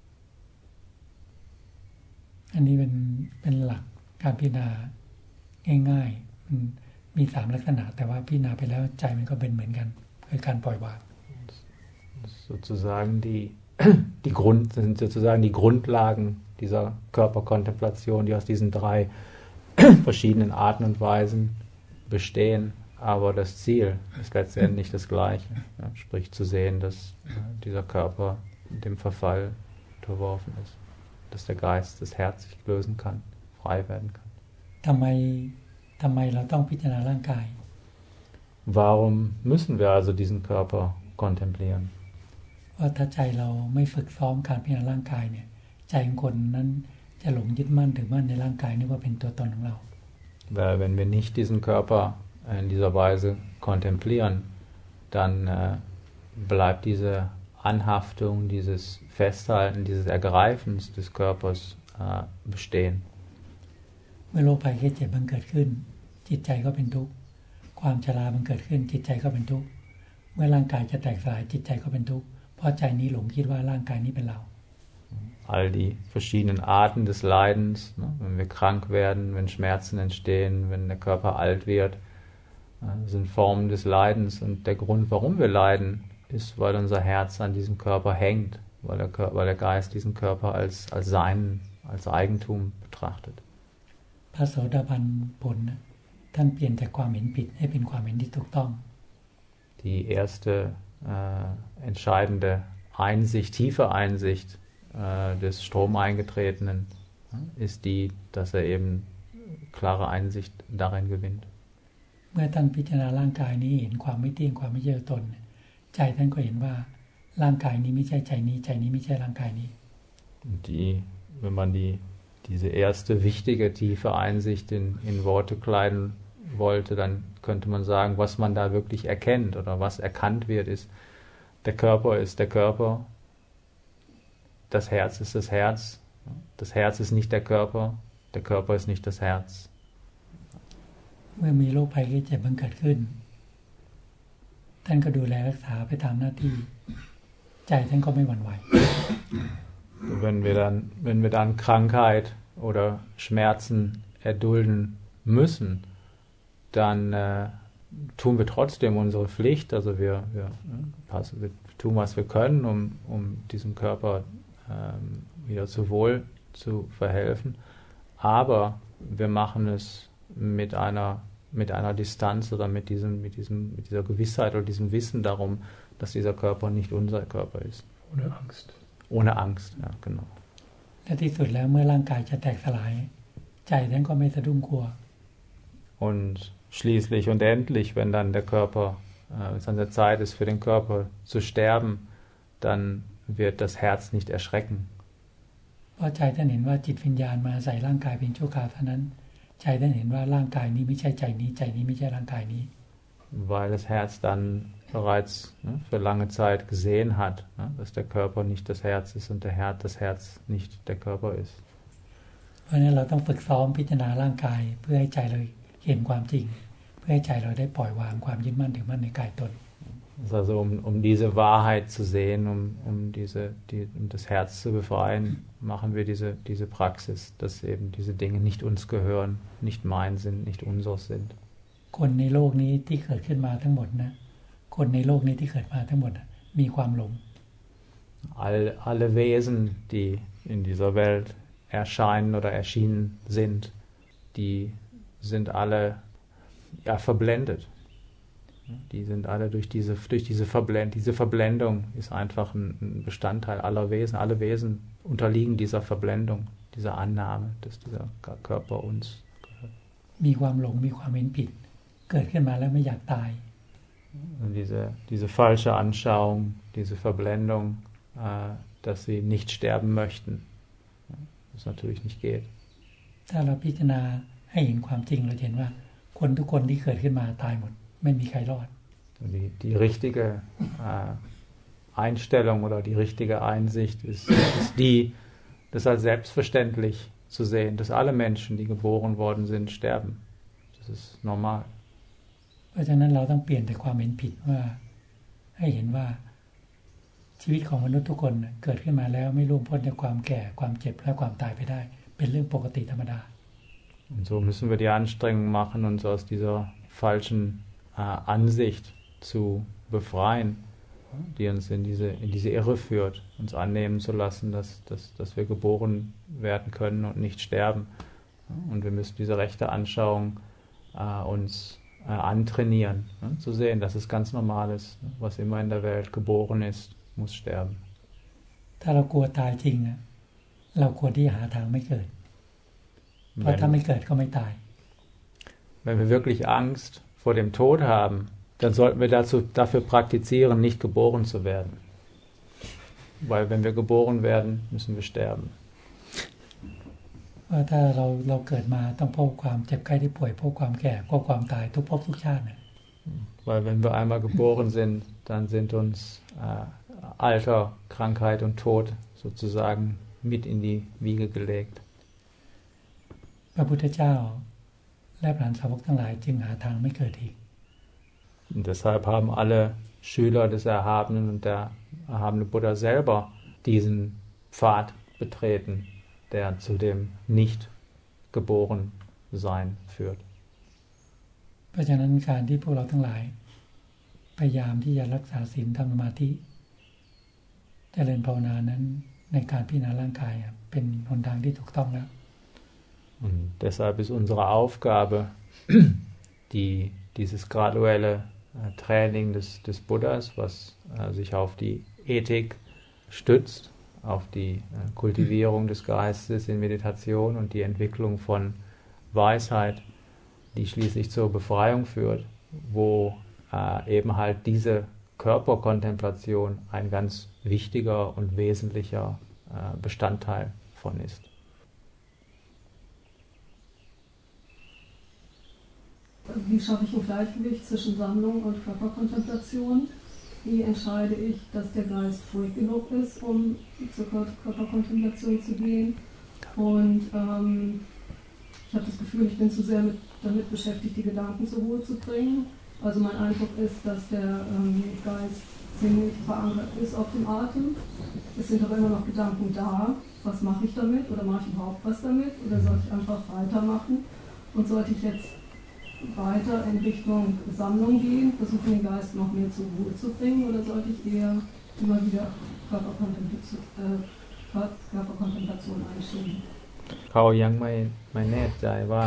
อันนี้เป็นเป็นหลักการพิจารณาง่ายๆมันมีสามลักษณะแต่ว่าพิจารณาไปแล้วใจมันก็เป็นเหมือนกันคือการปล่อยวาง Sozusagen die, die Grund, sind sozusagen die Grundlagen dieser Körperkontemplation, die aus diesen drei verschiedenen Arten und Weisen bestehen. Aber das Ziel ist letztendlich das gleiche, ja, sprich zu sehen, dass dieser Körper dem Verfall unterworfen ist, dass der Geist, das Herz sich lösen kann, frei werden kann. ทำไมทำไมเราต้องพิจารณาร่างกาย Warum müssen wir also diesen Körper kontemplieren? เพราะถ้าใจเราไม่ฝึกซ้อมการพิจารณาร่างกายเนี่ยใจของคนนั้นจะหลงยึดมั่นถือมั่นในร่างกายนึกว่าเป็นตัวตนของเรา Weil wenn wir nicht diesen Körper in dieser Weise kontemplieren, dann äh, bleibt diese Anhaftung, dieses Festhalten, dieses Ergreifen des Körpers äh, bestehen. เมื่อโรคภัยแค่เจ็บบังเกิดขึ้นจิตใจก็เป็นทุกข์ความชราบังเกิดขึ้นจิตใจก็เป็นทุกข์เมื่อร่างกายจะแตกสลายจิตใจก็เป็นทุกข์เพราะใจนี้หลงคิดว่าร่างกายนี้เป็นเรา All die verschiedenen Arten des Leidens, ne, wenn wir krank werden, wenn Schmerzen entstehen, wenn der Körper alt wird, äh, sind Formen des Leidens. Und der Grund, warum wir leiden, ist, weil unser Herz an diesem Körper hängt, weil der, Kör- weil der Geist diesen Körper als, als sein, als Eigentum betrachtet. พระโสดาบันผลนะท่านเปลี่ยนจากความเห็นผิดให้เป็นความเห็นที่ถูกต้อง Die erste äh, entscheidende Einsicht, tiefe Einsicht äh, des Stromeingetretenen äh, ist die, dass er eben klare Einsicht darin gewinnt. เมื่อท่านพิจารณาร่างกายนี้เห็นความไม่เที่ยงความไม่ใช่ตัวตนใจท่านก็เห็นว่าร่างกายนี้ไม่ใช่ใจนี้ใจนี้ไม่ใช่ร่างกายนี้ Und die, wenn man die, diese erste wichtige, tiefe Einsicht in, in Worte kleiden wollte, dann könnte man sagen, was man da wirklich erkennt oder was erkannt wird, ist, der Körper ist der Körper, das Herz ist das Herz, das Herz ist nicht der Körper, der Körper ist nicht das Herz. เมื่อมีโรคภัยไข้เจ็บบังเกิดขึ้นท่านก็ดูแลรักษาไปตามหน้าที่ใจท่านก็ไม่หวั่นไหว Wenn wir dann, wenn wir dann Krankheit oder Schmerzen erdulden müssen, dann äh, tun wir trotzdem unsere Pflicht, also wir, wir, passen, wir tun, was wir können, um, um diesem Körper ähm, wieder zu Wohl zu verhelfen, aber wir machen es mit einer, mit einer Distanz oder mit, diesem, mit, diesem, mit dieser Gewissheit oder diesem Wissen darum, dass dieser Körper nicht unser Körper ist. Ohne Angst. Ohne Angst, ja, genau. และที่สุดแล้วเมื่อร่างกายจะแตกสลายใจท่านก็ไม่สะดุ้งกลัว Und schließlich und endlich, wenn dann der Körper, äh, wenn es an der Zeit ist für den Körper zu sterben, dann wird das Herz nicht erschrecken. เพราะใจท่านเห็นว่าจิตวิญญาณมาอาศัยร่างกายเป็นชั่วคราวเท่านั้นใจท่านเห็นว่าร่างกายนี้ไม่ใช่ใจนี้ใจนี้ไม่ใช่ร่างกายนี้ Weil das Herz dann bereits ne, für lange Zeit gesehen hat, ne, dass der Körper nicht das Herz ist und der Herz das Herz nicht der Körper ist. เพราะฉะนั้นเราต้องฝึกซ้อมพิจารณาร่างกายเพื่อให้ใจเราเห็นความจริงเพื่อให้ใจเราได้ปล่อยวางความยึดมั่นถือมั่นในกายตน Also um, um diese Wahrheit zu sehen, um, um, diese, die, um das Herz zu befreien, machen wir diese, diese Praxis, dass eben diese Dinge nicht uns gehören, nicht mein sind, nicht unseres sind. คนในโลกนี้ที่เกิดขึ้นมาทั้งหมดนะคนในโลกนี้ที่เกิดมาทั้งหมดมีความหลง All, alle Wesen, die in dieser Welt erscheinen oder erschienen sind, die sind alle ja, verblendet. Die sind alle durch diese, durch diese Verblendung, diese Verblendung ist einfach ein, ein Bestandteil aller Wesen. Alle Wesen unterliegen dieser Verblendung, dieser Annahme, dass dieser Körper uns gehört. มีความหลงมีความเห็นผิดเกิดขึ้นมาแล้วไม่อยากตาย Und diese, diese falsche Anschauung, diese Verblendung, äh, dass sie nicht sterben möchten, was natürlich nicht geht. ถ้าเราพิจารณาให้เห็นความจริงเราเห็นว่าคนทุกคนที่เกิดขึ้นมาตายหมดไม่มีใครรอด Die, die richtige äh, Einstellung oder die richtige Einsicht ist, ist die, das als selbstverständlich zu sehen, dass alle Menschen, die geboren worden sind, sterben. Das ist normal. เพราะฉะนั้นเราต้องเปลี่ยนแต่ความเห็นผิดว่าให้เห็นว่าชีวิตของมนุษย์ทุกคนเกิดขึ้นมาแล้วไม่ล่วงพ้นจากความแก่ความเจ็บและความตายไปได้เป็นเรื่องปกติธรรมดา Und so müssen wir die Anstrengung machen, uns aus dieser falschen äh, Ansicht zu befreien, die uns in diese, in diese Irre führt, uns annehmen zu lassen, dass, dass, dass wir geboren werden können und nicht sterben. Und wir müssen diese rechte Anschauung äh, uns äh, antrainieren, ne? Zu sehen, dass es ganz normal ist, ne? Was immer in der Welt geboren ist, muss sterben. ถ้าเรากลัวตายจริงนะเราควรที่หาทางไม่เกิดเพราะถ้าไม่เกิดก็ไม่ตาย Wenn wir wirklich Angst vor dem Tod haben, dann sollten wir dazu, dafür praktizieren, nicht geboren zu werden. Weil wenn wir geboren werden, müssen wir sterben. ว่าถ้าเราเราเกิดมาต้องพบความเจ็บไข้ได้ป่วยพบความแก่พบความตายทุกภพทุกชาตินะ Weil wenn wir einmal geboren sind, dann sind uns äh, Alter, Krankheit und Tod sozusagen mit in die Wiege gelegt. พระพุทธเจ้าและพระสาวกทั้งหลายจึงหาทางไม่เกิดอีก Und deshalb haben alle Schüler des Erhabenen und der erhabene Buddha selber diesen Pfad betreten, der zu dem Nicht-Geboren-Sein führt. เพราะฉะนั้นการที่พวกเราทั้งหลายพยายามที่จะรักษาศีลทำสมาธิเจริญภาวนานั้นในการพิจารณาร่างกายเป็นหนทางที่ถูกต้องแล้ว Und deshalb ist unsere Aufgabe, die, dieses graduelle äh, Training des, des Buddhas, was äh, sich auf die Ethik stützt, auf die äh, Kultivierung des Geistes in Meditation und die Entwicklung von Weisheit, die schließlich zur Befreiung führt, wo äh, eben halt diese Körperkontemplation ein ganz wichtiger und wesentlicher äh, Bestandteil von ist. Wie schaffe ich ein Gleichgewicht zwischen Sammlung und Körperkontemplation? Wie entscheide ich, dass der Geist ruhig genug ist, um zur Körperkontemplation zu gehen? Und ähm, ich habe das Gefühl, ich bin zu sehr mit, damit beschäftigt, die Gedanken zur Ruhe zu bringen. Also mein Eindruck ist, dass der ähm, Geist ziemlich verankert ist auf dem Atem. Es sind aber immer noch Gedanken da. Was mache ich damit? Oder mache ich überhaupt was damit? Oder soll ich einfach weitermachen? Und sollte ich jetzt weiter in Richtung Sammlung gehen, versuchen den Geist noch mehr zur Ruhe zu bringen, oder sollte ich eher immer wieder Körperkontemplation, äh, Körperkontemplation einschieben? เขายังไม่ไม่แน่ใจว่า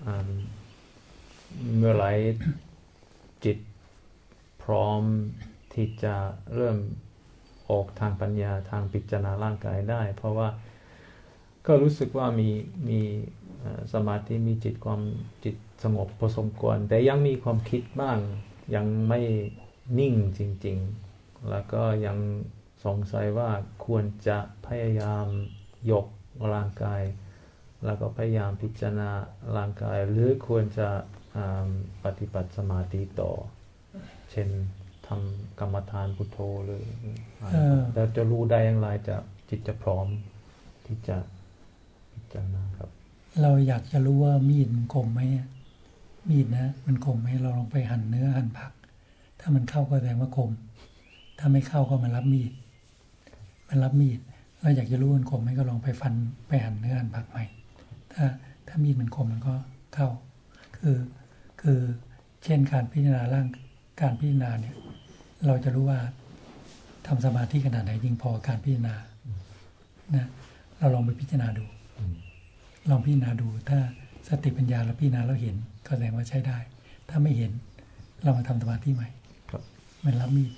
เมื่อไหร่จิตพร้อมที่จะเริ่มออกทางปัญญาทางพิจารณาร่างกายได้เพราะว่าก็รู้สึกว่ามีมีสมาธิมีจิตความจิตสงบพอสมควรแต่ยังมีความคิดบ้างยังไม่นิ่งจริงๆแล้วก็ยังสงสัยว่าควรจะพยายามยกร่างกายแล้วก็พยายามพิจารณาร่างกายหรือควรจะปฏิบัติสมาธิต่อเช่นทำกรรมฐานพุทโธหรือแล้วจะรู้ได้อย่างไรจะจิตจะพร้อมที่จะพิจารณาครับเราอยากจะรู้ว่ามีดมันคมไหมมีดนะมันคมไหมเราลองไปหั่นเนื้อหั่นผักถ้ามันเข้าก็แสดงว่าคมถ้าไม่เข้าก็มารับมีดมันรับมีดเราอยากจะรู้มันคมไหมก็ลองไปฟันไปหั่นเนื้อหั่นผักใหม่ถ้าถ้ามีดมันคมมันก็เข้าคือคือเช่นการพิจารณาร่างการพิจารณาเนี่ยเราจะรู้ว่าทำสมาธิขนาดไหนจริงพอการพิจารณานะเราลองไปพิจารณาดูลองพิจารณาดูถ้าสติปัญญาเราพิจารณาเราเห็นก็แสดงว่าใช้ได้ถ้าไม่เห็นเรามาทำสมาธิใหม่มันรับมีด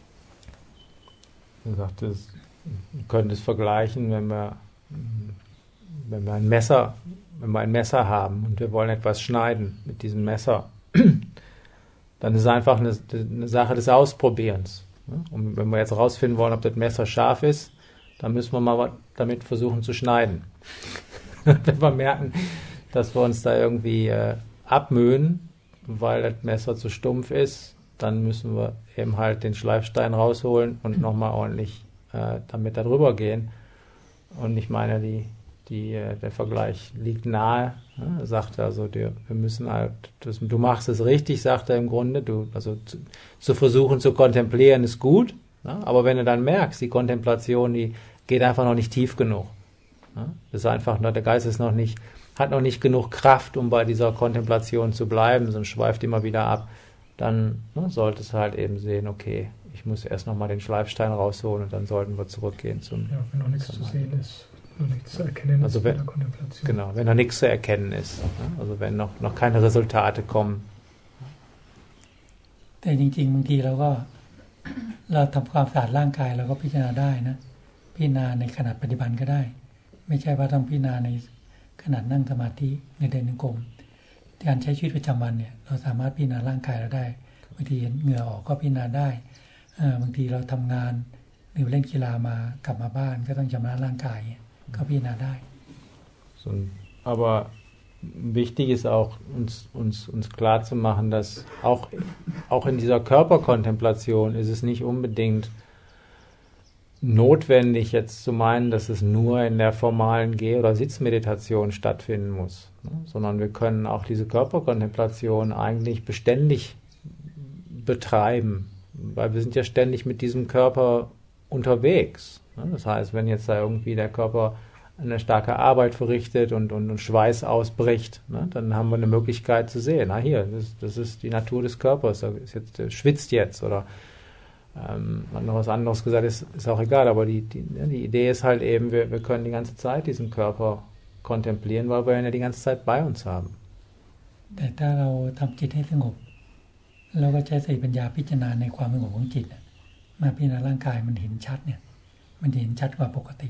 Man sagt, das, man könnte es vergleichen, wenn wir, wenn wir ein Messer, wenn wir ein Messer haben und wir wollen etwas schneiden mit diesem Messer, dann ist es einfach eine, eine Sache des Ausprobierens. Und wenn wir jetzt herausfinden wollen, ob das Messer scharf ist, dann müssen wir mal damit versuchen zu schneiden. Wenn wir merken, dass wir uns da irgendwie äh, abmühen, weil das Messer zu stumpf ist, dann müssen wir eben halt den Schleifstein rausholen und nochmal ordentlich äh, damit da drüber gehen. Und ich meine, die, die, äh, der Vergleich liegt nahe, ne? Sagt er, also die, wir müssen halt, das, du machst es richtig, sagt er im Grunde, du, also zu, zu versuchen zu kontemplieren ist gut, ne? Aber wenn du dann merkst, die Kontemplation, die geht einfach noch nicht tief genug. Ne? Das ist einfach nur, der Geist ist noch nicht, hat noch nicht genug Kraft, um bei dieser Kontemplation zu bleiben, sondern schweift immer wieder ab. Dann ne, solltest du halt eben sehen, okay, ich muss erst nochmal den Schleifstein rausholen und dann sollten wir zurückgehen zum... Ja, wenn noch nichts zu sehen ist, wenn nichts zu erkennen also ist wenn, in der Kontemplation. Genau, wenn noch nichts zu erkennen ist, ne? Also wenn noch, noch keine Resultate kommen. แต่จริงๆบางทีเราก็เราทำความสะอาดร่างกายเราก็พิจารณาได้นะพิจารณาในขณะปฏิบัติก็ได้ไม่ใช่ว่าต้องพิจารณาในขณะนั่งสมาธิในเดินจงกรมการใช้ชีวิตประจำวันเนี่ยเราสามารถพิจารณาร่างกายเราได้บางทีเห็นเหงื่อออกก็พิจารณาได้บางทีเราทำงานหรือเล่นกีฬามากลับมาบ้านก็ต้องชำระร่างกายก็พิจารณาได้ so, aber wichtig ist auch uns, uns, uns klar zu machen, dass auch, auch in dieser Körperkontemplation ist es nicht unbedingt notwendig jetzt zu meinen, dass es nur in der formalen Geh- oder Sitzmeditation stattfinden muss, ne? Sondern wir können auch diese Körperkontemplation eigentlich beständig betreiben, weil wir sind ja ständig mit diesem Körper unterwegs. Das heißt, wenn jetzt da irgendwie der Körper eine starke Arbeit verrichtet und, und, und Schweiß ausbricht, ne, dann haben wir eine Möglichkeit zu sehen, na hier, das, das ist die Natur des Körpers, der, ist jetzt, der schwitzt jetzt oder ähm, noch was anderes gesagt, ist, ist auch egal, aber die, die, die Idee ist halt eben, wir, wir können die ganze Zeit diesen Körper kontemplieren, weil wir ihn ja die ganze Zeit bei uns haben. แต่ถ้าเราทำจิตให้สงบเราก็ใช้สติปัญญาพิจารณาในความสงบของจิตมาพิจารณาร่างกายมันเห็นชัดเนี่ยมันเห็นชัดกว่าปกติ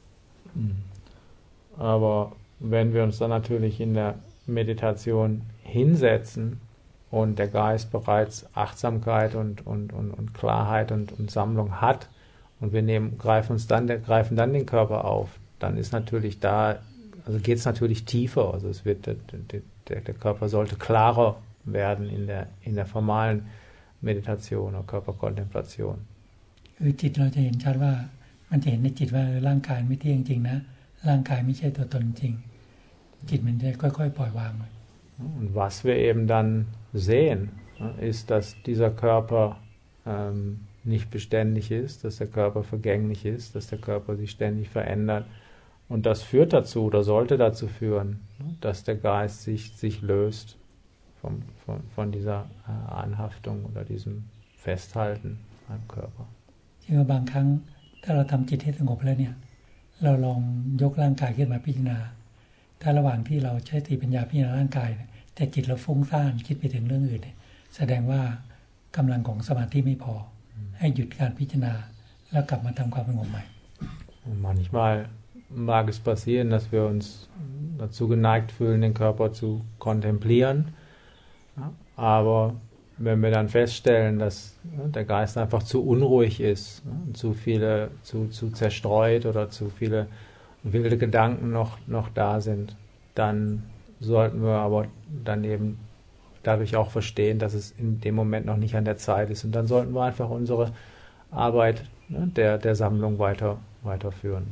Aber wenn wir uns dann natürlich in der Meditation hinsetzen und der Geist bereits Achtsamkeit und, und, und, und Klarheit und, und Sammlung hat und wir nehmen, greifen, uns dann, greifen dann den Körper auf, dann ist natürlich da, also geht es natürlich tiefer, also es wird, der, der, der Körper sollte klarer werden in der, in der formalen Meditation oder Körperkontemplation. คือจิตเราจะเห็นชัดว่ามันจะเห็นในจิตว่าร่างกายไม่เที่ยงจริงนะร่างกายไม่ใช่ตัวตนจริงจิตมันจะค่อยๆปล่อยวาง Und was wir eben dann sehen, ist, dass dieser Körper ähm, nicht beständig ist, dass der Körper vergänglich ist, dass der Körper sich ständig verändert. Und das führt dazu oder sollte dazu führen, dass der Geist sich, sich löst vom, von, von dieser Anhaftung oder diesem Festhalten am Körper. ที่ว่าบางครั้งถ้าเราทำจิตให้สงบแล้วเนี่ยเราลองยกร่างกายขึ้นมาพิจารณาถ้าระหว่างที่เราใช้สติปัญญาพิจารณาร่างกายแต่จิตเราฟุ้งซ่านคิดไปถึงเรื่องอื่นแสดงว่ากำลังของสมาธิไม่พอให้หยุดการพิจารณาแล้วกลับมาทำความสงบใหม่ Manchmal mag es passieren, dass wir uns dazu geneigt fühlen, den Körper zu kontemplieren, aber wenn wir dann feststellen, dass der Geist einfach zu unruhig ist, zu viele, zu, zu zerstreut oder zu viele wilde Gedanken noch, noch da sind, dann sollten wir aber dann eben dadurch auch verstehen, dass es in dem Moment noch nicht an der Zeit ist. Und dann sollten wir einfach unsere Arbeit ne, der, der Sammlung weiter, weiterführen.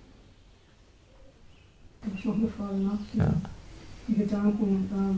Habe ich noch eine Frage nach? Die, ja. die Gedanken, ähm,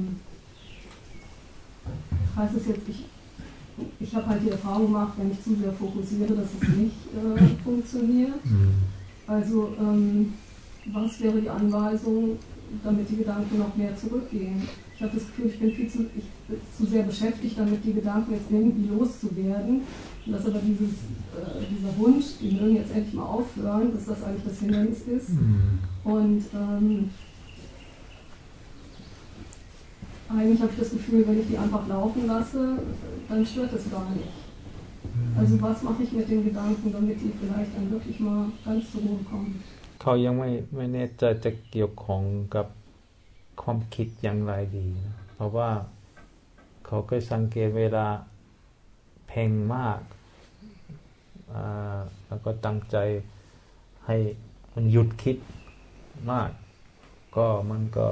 heißt es jetzt, ich, ich habe halt die Erfahrung gemacht, wenn ich zu sehr fokussiere, dass es nicht äh, funktioniert. Mhm. Also ähm, was wäre die Anweisung, damit die Gedanken noch mehr zurückgehen? Ich habe das Gefühl, ich bin viel zu, ich bin zu sehr beschäftigt, damit die Gedanken jetzt irgendwie loszuwerden. Und dass aber dieses, äh, dieser Wunsch, die mögen jetzt endlich mal aufhören, dass das eigentlich das Hindernis ist. Mhm. Und ähm, eigentlich habe ich das Gefühl, wenn ich die einfach laufen lasse, dann stört es gar nicht. Also was mache ich mit den Gedanken, damit die vielleicht dann wirklich mal ganz zur Ruhe kommen? เขายังไม่ไม่แน่ใจจะเกี่ยวข้องกับความคิดอย่างไรดีนะเพราะว่าเขาเคยสังเกตเวลาเพ่งมากแล้วก็ตั้งใจให้มันหยุดคิดมากก็มันก็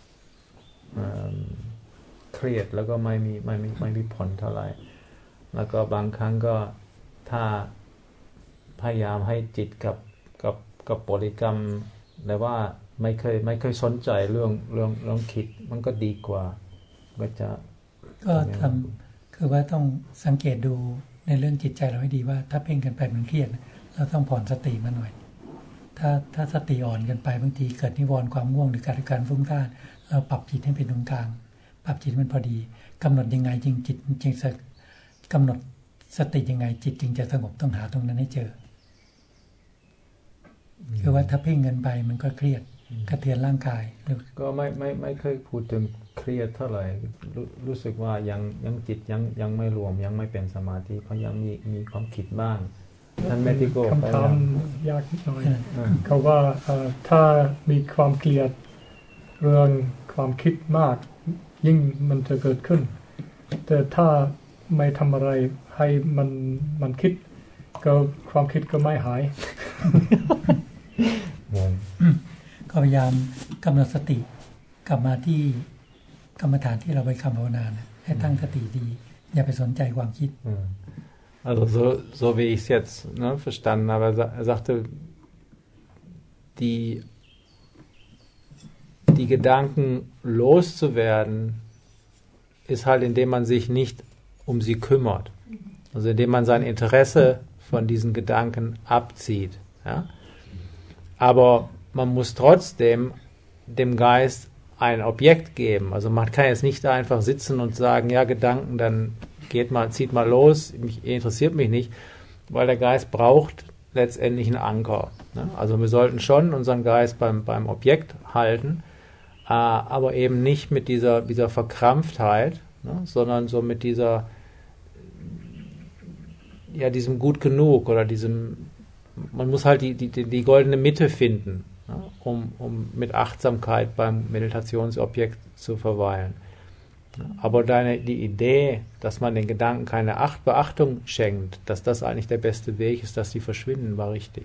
เครียดแล้วก็ไม่มีไม่มีไม่มีผลเท่าไหร่แล้วก็บางครั้งก็ถ้าพยายามให้จิตกับกับกับบริกรรมแต่ว่าไม่เคยไม่เคยสนใจเรื่องเรื่องเรื่องคิดมันก็ดีกว่าก็จะก็ทำคือว่าต้องสังเกตดูในเรื่องจิตใจเราให้ดีว่าถ้าเพ่งกันไปมันเครียดเราต้องผ่อนสติมาหน่อยถ้าถ้าสติอ่อนกันไปบางทีเกิดนิวรณ์ความง่วงหรือการการฟุ้งซ่านเราปรับจิตให้เป็นตรงกลางปรับจิตมันพอดีกำหนดยังไงจริงจิตจริงจะกำหนดสติยังไงจิตจริงจะสงบต้องหาตรงนั้นให้เจอคือว่าถ้าเพ่งเงินไปมันก็เครียดกระเทือนร่างกายก็ไม่ไม่ไม่เคยพูดถึงเครียดเท่าไหร่รู้รู้สึกว่ายังยังจิตยังยังไม่รวมยังไม่เป็นสมาธิเพราะยังมีมีความคิดบ้างท่านเมติโกคำถามยากนิดหน่อยเขาว่าถ้ามีความเกลียดเรื่องความคิดมากยิ่งมันจะเกิดขึ้นแต่ถ้าไม่ทำอะไรให้มันมันคิดก็ความคิดก็ไม่หายก็พยายามกำหนดสติกลับมาที่กรรมฐานที่เราไปคำภาวนาให้ตั้งสติดีอย่าไปสนใจความคิด Also so, so wie ich es jetzt ne, verstanden habe, er sagte, die, die Gedanken loszuwerden, ist halt, indem man sich nicht um sie kümmert. Also indem man sein Interesse von diesen Gedanken abzieht. Ja? Aber man muss trotzdem dem Geist ein Objekt geben. Also man kann jetzt nicht einfach sitzen und sagen, ja, Gedanken, dann geht mal, zieht mal los, mich, interessiert mich nicht, weil der Geist braucht letztendlich einen Anker. Ne? Also wir sollten schon unseren Geist beim, beim Objekt halten, äh, aber eben nicht mit dieser, dieser Verkrampftheit, ne? Sondern so mit dieser, ja, diesem Gut genug oder diesem, man muss halt die, die, die goldene Mitte finden, ne? um, um mit Achtsamkeit beim Meditationsobjekt zu verweilen. Aber deine, die Idee, dass man den Gedanken keine Acht, Beachtung schenkt, dass das eigentlich der beste Weg ist, dass sie verschwinden, war richtig.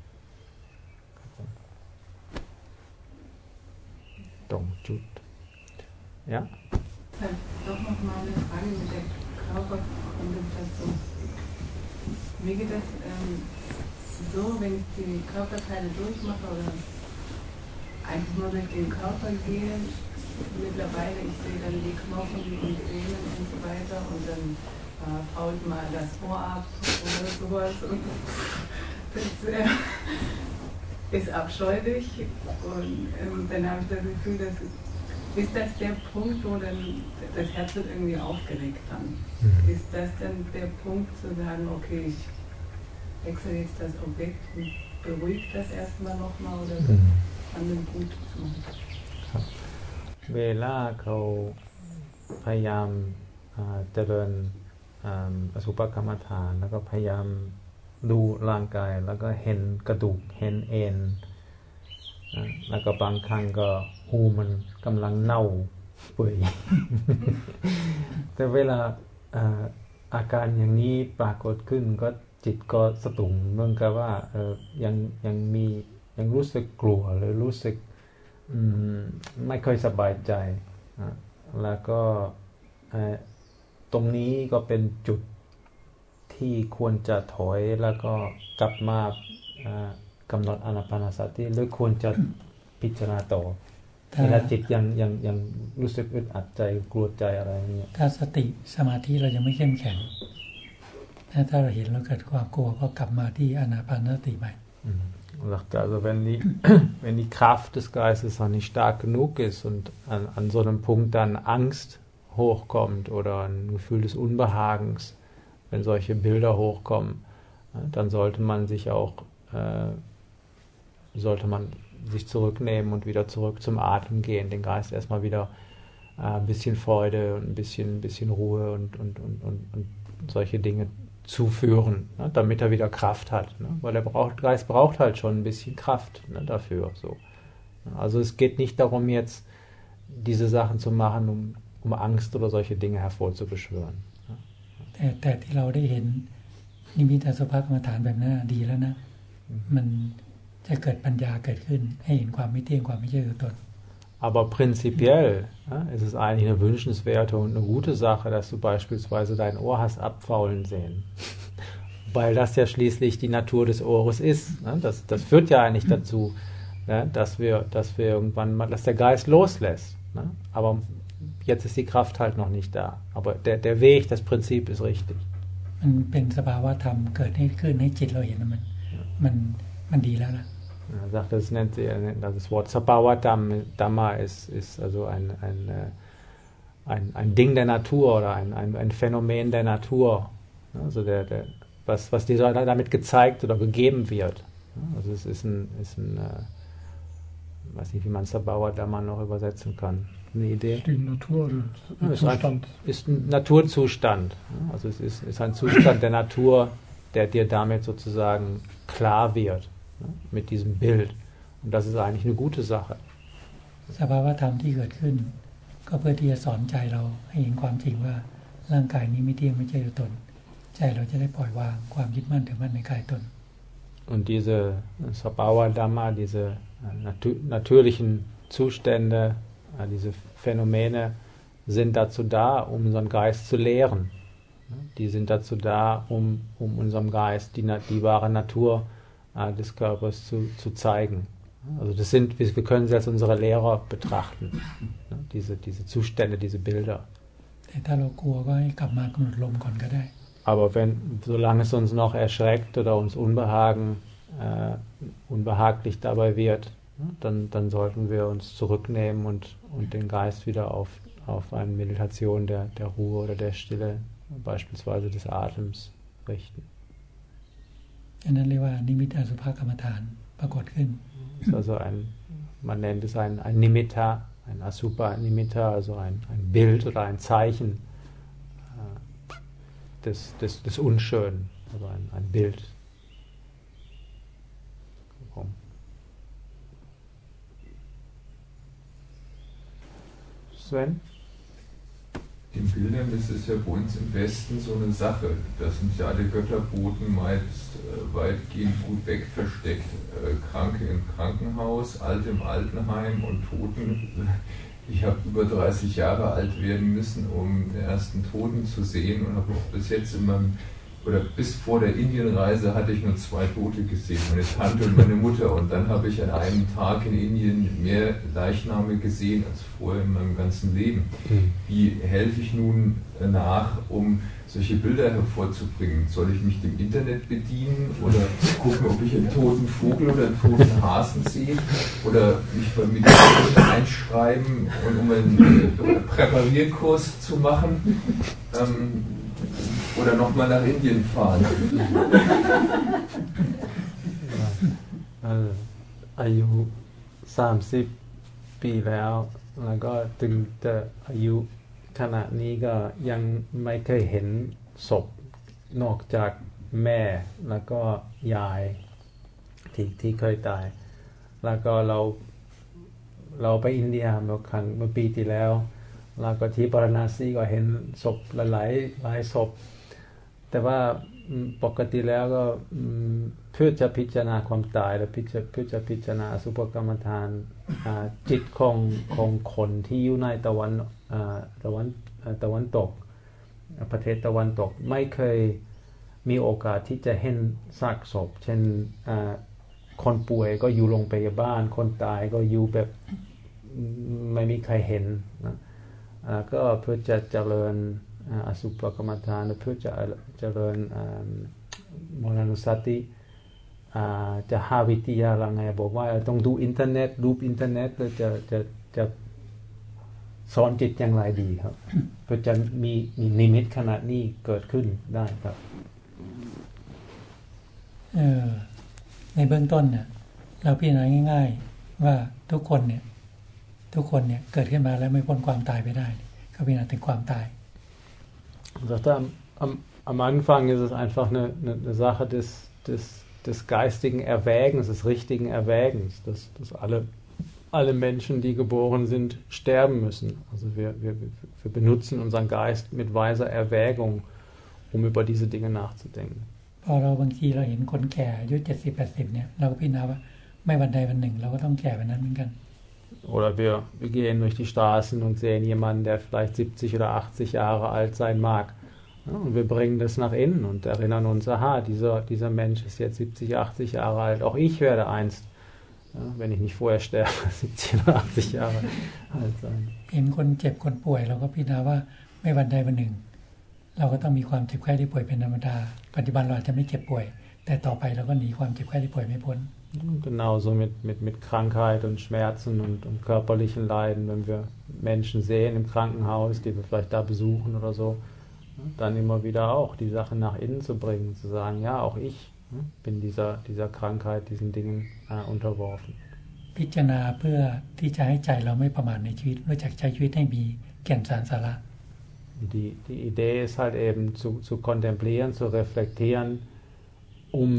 Ja? Doch noch mal eine Frage mit der Körperkontemplation. Mir geht das ähm, so, wenn ich die Körperteile durchmache oder einfach nur durch den Körper gehe, mittlerweile, ich sehe dann die Knochen und Sehnen und so weiter und dann äh, fault mal das Ohr ab oder sowas und das äh, ist abscheulich und ähm, dann habe ich das Gefühl, dass ist das der Punkt, wo dann das Herz wird irgendwie aufgeregt dann? Mhm. Ist das dann der Punkt zu sagen, okay, ich wechsle jetzt das Objekt und beruhige das erstmal nochmal oder mhm. an den Punkt zu machen? เวลาเขาพยายามเจริญอสุภกรรมฐานแล้วก็พยายามดูร่างกายแล้วก็เห็นกระดูกเห็นเอ็นแล้วก็บางครั้งก็หูมันกำลังเน่าเปื่อย แต่เวลาอาการอย่างนี้ปรากฏขึ้นก็จิตก็สตุ่มเหมือนกับว่ายังยังมียังรู้สึกกลัวหรือรู้สึกไม่ค่อยสบายใจแล้วก็ตรงนี้ก็เป็นจุดที่ควรจะถอยแล้วก็กลับมากำหนดอานาปานสติหรือควรจะพิจารณาต่อเวลาจิตยังยังยังรู้สึกอึดอัดใจกลัวใจอะไรเงี้ยถ้าสติสมาธิเรายังไม่เข้มแข็งถ้าเราเห็นเราเกิดความกลัวก็กลับมาที่อานาปานสติใหม่Also wenn die, wenn die Kraft des Geistes noch nicht stark genug ist und an, an so einem Punkt dann Angst hochkommt oder ein Gefühl des Unbehagens, wenn solche Bilder hochkommen, dann sollte man sich auch äh, sollte man sich zurücknehmen und wieder zurück zum Atmen gehen, den Geist erstmal wieder äh, ein bisschen Freude und ein bisschen, ein bisschen Ruhe und, und, und, und, und solche Dinge zuführen, ne, damit er wieder Kraft hat, ne, weil der braucht, Geist braucht halt schon ein bisschen Kraft, ne, dafür. So. Also es geht nicht darum, jetzt diese Sachen zu machen, um, um Angst oder solche Dinge hervorzubeschwören. Ne. แต่แต่ที่เราได้เห็นนิมิตอสุภกรรมฐานแบบนั้นดีแล้วนะมันจะเกิดปัญญาเกิดขึ้นให้เห็นความไม่เที่ยงความไม่ใช่ตัวตน Aber prinzipiell ja, ist es eigentlich eine wünschenswerte und eine gute Sache, dass du beispielsweise dein Ohr hast abfaulen sehen. Weil das ja schließlich die Natur des Ohres ist. Ne? Das, das führt ja eigentlich dazu, ne? dass, wir, dass wir irgendwann mal, dass der Geist loslässt. Ne? Aber jetzt ist die Kraft halt noch nicht da. Aber der, der Weg, das Prinzip ist richtig. Er sagt, das nennt sie, das Wort Sabhava-Dhamma ist, ist also ein, ein, ein, ein Ding der Natur oder ein, ein, ein Phänomen der Natur, also der, der, was, was dir damit gezeigt oder gegeben wird. Also es ist ein, ist ein ich weiß nicht, wie man Sabhava-Dhamma noch übersetzen kann. Eine Idee? Die Natur, der Zustand. Ist ein Naturzustand. Also es ist, ist ein Zustand der Natur, der dir damit sozusagen klar wird. Mit diesem Bild. Und das ist eigentlich eine gute Sache. สภาวะธรรมที่เกิดขึ้นก็เพื่อที่จะสอนใจเราให้เห็นความจริงว่าร่างกายนี้ไม่เที่ยงไม่ใช่ตัวตนใจเราจะได้ปล่อยวางความยึดมั่นถือมั่นในกายตน Und diese Sabhava Dhamma, diese natürlichen Zustände, diese Phänomene sind dazu da, um unseren Geist zu lehren. Die sind dazu da, um, um unserem Geist die, die wahre Natur des Körpers zu, zu zeigen. Also das sind, wir können sie als unsere Lehrer betrachten, diese, diese Zustände, diese Bilder. aber wenn, solange es uns noch erschreckt oder uns Unbehagen, äh, unbehaglich dabei wird, dann, dann sollten wir uns zurücknehmen und, und den Geist wieder auf, auf eine Meditation der, der Ruhe oder der Stille, beispielsweise des Atems, richten. อันนั้นเรียกว่านิมิตอสุภกรรมฐานปรากฏขึ้น Also ein, man nennt es ein, ein Nimitta, ein Asupa Nimitta, also ein, ein Bild oder ein Zeichen äh, des, des, des Unschönen, also ein, ein Bild. Warum? Sven? Den Bildern ist es ja bei uns im Westen so eine Sache. Da sind ja alle Götterboten meist äh, weitgehend gut weg versteckt. Äh, Kranke im Krankenhaus, Alte im Altenheim und Toten. Ich habe über dreißig Jahre alt werden müssen, um den ersten Toten zu sehen und habe bis jetzt in meinem, oder bis vor der Indienreise hatte ich nur zwei Tote gesehen, meine Tante und meine Mutter. Und dann habe ich an einem Tag in Indien mehr Leichname gesehen als vorher in meinem ganzen Leben. Wie helfe ich nun nach, um solche Bilder hervorzubringen? Soll ich mich dem Internet bedienen oder gucken, ob ich einen toten Vogel oder einen toten Hasen sehe? Oder mich bei Meditation einschreiben, um einen Präparierkurs zu machen? Ähm, oder nochmal nach Indien fahren. อายุสามสิบปีแล้วแล้วก็ถึงจะอายุขณะนี้ก็ยังไม่เคยเห็นศพนอกจากแม่แล้วก็ยายที่ที่เคยตายแล้วก็เราเราไปอินเดียเมื่อครั้งเมื่อปีที่แล้วแล้วก็ที่ปาราณาสีก็เห็นศพหลายหลายศพแต่ว่าปกติแล้วก็เพื่อจะพิจารณาความตายและเพื่อจะพิจารณาอสุภกรรมฐานจิตของของคนที่อยู่ในตะวันตะวันตะวันตกประเทศตะวันตกไม่เคยมีโอกาสที่จะเห็นซากศพเช่นคนป่วยก็อยู่โรงพยาบาลคนตายก็อยู่แบบไม่มีใครเห็นนะก็เพื่อจะเจริญอสุภกรรมฐานเพื่อจะเจริญมรณสติจะหาวิทยาอะไรไงบอกว่าต้องดูอินเทอร์เน็ตดูอินเทอร์เน็ตแล้วจะจะจะสอนจิตอย่างไรดีครับเพื่อจะมีมีนิมิตขนาดนี้เกิดขึ้นได้ครับเออในเบื้องต้นเนี่ยเราพิจารณาง่ายๆว่าทุกคนเนี่ยทุกคนเนี่ยเกิดขึ้นมาแล้วไม่พ้นความตายไปได้เขาพิจารณาถึงความตาย Am, am, am Anfang ist es einfach eine, eine, eine Sache des, des, des geistigen Erwägens, des richtigen Erwägens, dass, dass alle, alle Menschen, die geboren sind, sterben müssen. Also wir, wir, wir benutzen unseren Geist mit weiser Erwägung, um über diese Dinge nachzudenken. พอเราบางทีเราเห็นคนแก่อายุเจ็ดสิบ แปดสิบเนี่ยเราก็พิจารณาว่าไม่วันใดวันหนึ่งเราก็ต้องแก่แบบนั้นเหมือนกัน Oder wir, wir gehen durch die Straßen und sehen jemanden, der vielleicht siebzig oder achtzig Jahre alt sein mag. Ja, und wir bringen das nach innen und erinnern uns, aha, dieser, dieser Mensch ist jetzt siebzig, achtzig Jahre alt. Auch ich werde einst, ja, wenn ich nicht vorher sterbe, siebzig oder achtzig Jahre alt sein. เห็นคนเจ็บคนป่วยเราก็พิจารณาว่าไม่วันใดวันหนึ่งเราก็ต้องมีความเจ็บไข้ได้ป่วยเป็นธรรมดาปัจจุบันเราอาจจะไม่เจ็บป่วยแต่ต่อไปเราก็หนีความเจ็บไข้ได้ป่วยไม่พ้น Genauso mit, mit, mit Krankheit und Schmerzen und, und körperlichen Leiden, wenn wir Menschen sehen im Krankenhaus, die wir vielleicht da besuchen oder so, dann immer wieder auch die Sache nach innen zu bringen, zu sagen, ja, auch ich bin dieser, dieser Krankheit, diesen Dingen äh, unterworfen. พิจารณาเพื่อที่จะให้ใจเราไม่ประมาทในชีวิตรู้จักใช้ชีวิตให้มีแก่นสารสาระ Die, die Idee ist halt eben zu, zu kontemplieren, zu reflektieren, um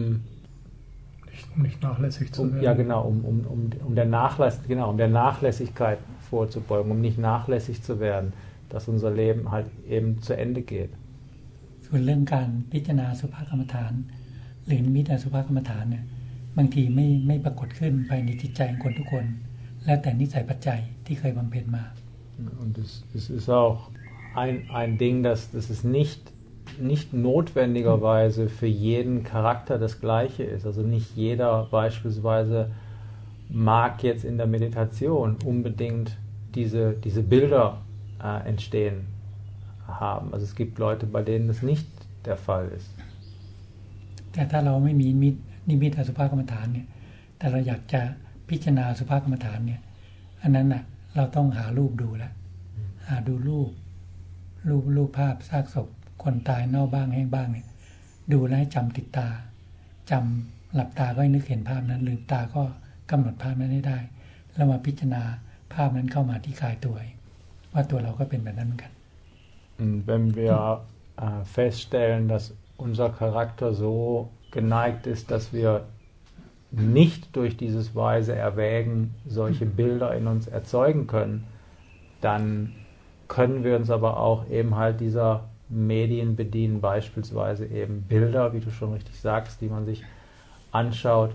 um nicht nachlässig zu werden. Um, ja, genau, um, um, um, um, der Nachlass, genau, um der Nachlässigkeit vorzubeugen, um nicht nachlässig zu werden, dass unser Leben halt eben zu Ende geht. ส่วนเรื่องการพิจารณาสุภกรรมฐานหรือนิมิตอสุภกรรมฐานเนี่ยบางทีไม่ไม่ปรากฏขึ้นภายในจิตใจของคนทุกคนแล้วแต่นิสัยปัจจัยที่เคยบำเพ็ญมา Und es, es ist auch ein, ein Ding, dass das ist nicht nicht notwendigerweise für jeden Charakter das Gleiche ist. Also nicht jeder beispielsweise mag jetzt in der Meditation unbedingt diese, diese Bilder äh, entstehen haben. Also es gibt Leute, bei denen es nicht der Fall ist. แต่ถ้าเราไม่มีนิมิตนิมิตอสุภกรรมฐานเนี่ยแต่เราอยากจะพิจารณาอสุภกรรมฐานเนี่ยอันนั้นน่ะเราต้องหารูปดูแล้วหาดูรูปรูปรูปภาพซากศพคนตายเน่าบ้างแห้งบ้างเนี่ยดูแล้วให้จำติดตาจำหลับตาก็ให้นึกเห็นภาพนั้นลืมตาก็กำหนดภาพนั้นให้ได้แล้วมาพิจารณาภาพนั้นเข้ามาที่กายตัวว่าตัวเราก็เป็นแบบนั้นเหมือนกัน Wenn wir äh, feststellen, dass unser Charakter so geneigt ist, dass wir nicht durch dieses weise Erwägen solche Bilder in uns erzeugen können, dann können wir uns aber auch eben halt dieser Medien bedienen, beispielsweise eben Bilder, wie du schon richtig sagst, die man sich anschaut,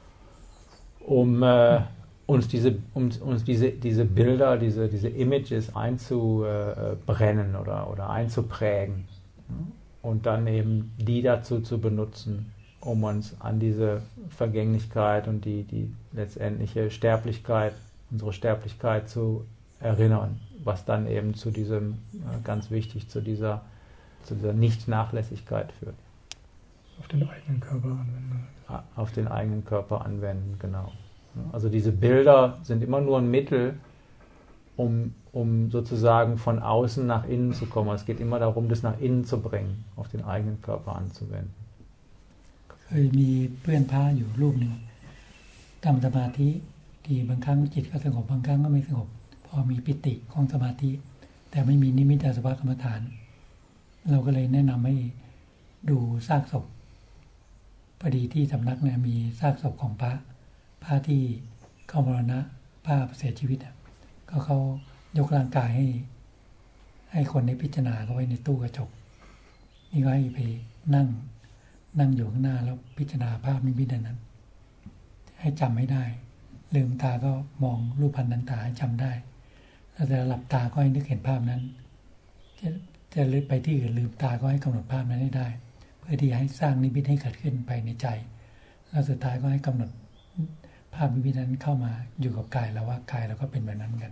um äh, uns diese, um, uns diese, diese Bilder, diese, diese Images einzubrennen oder, oder einzuprägen und dann eben die dazu zu benutzen, um uns an diese Vergänglichkeit und die, die letztendliche Sterblichkeit, unsere Sterblichkeit zu erinnern, was dann eben zu diesem, ganz wichtig, zu dieser, zu dieser Nicht-Nachlässigkeit führt. Auf den eigenen Körper anwenden. Auf den eigenen Körper anwenden, genau. Also diese Bilder sind immer nur ein Mittel, um, um sozusagen von außen nach innen zu kommen. Es geht immer darum, das nach innen zu bringen, auf den eigenen Körper anzuwenden. เคยมีเพื่อนพระอยู่รูปหนึ่งทำสมาธิที่บางครั้งจิตก็สงบบางครั้งก็ไม่สงบพอมีปิติของสมาธิแต่ไม่มีนิมิตอสุภกรรมฐานเราก็เลยแนะนำให้ดูซากศพพอดีที่สำนักเนี่ยมีซากศพของพระพระที่เข้ามรณะพระเสียชีวิตก็เขายกร่างกายให้ให้คนได้พิจารณาเขาไว้ในตู้กระจกนี่ก็ให้ไปนั่งนั่งอยู่ข้างหน้าแล้วพิจารณาภาพนิมิตนั้นให้จำให้ได้ลืมตาก็มองรูปพันธ์ต่างๆให้จำได้แล้วแต่หลับตาก็ให้นึกเห็นภาพนั้นจะจะลึกไปที่อื่นลืมตาก็ให้กำหนดภาพนั้นให้ได้เพื่อที่ให้สร้างนิมิตให้เกิดขึ้นไปในใจแล้วสุดท้ายก็ให้กำหนดภาพนิมิตนั้นเข้ามาอยู่กับกายแล้วว่ากายเราก็เป็นแบบนั้นกัน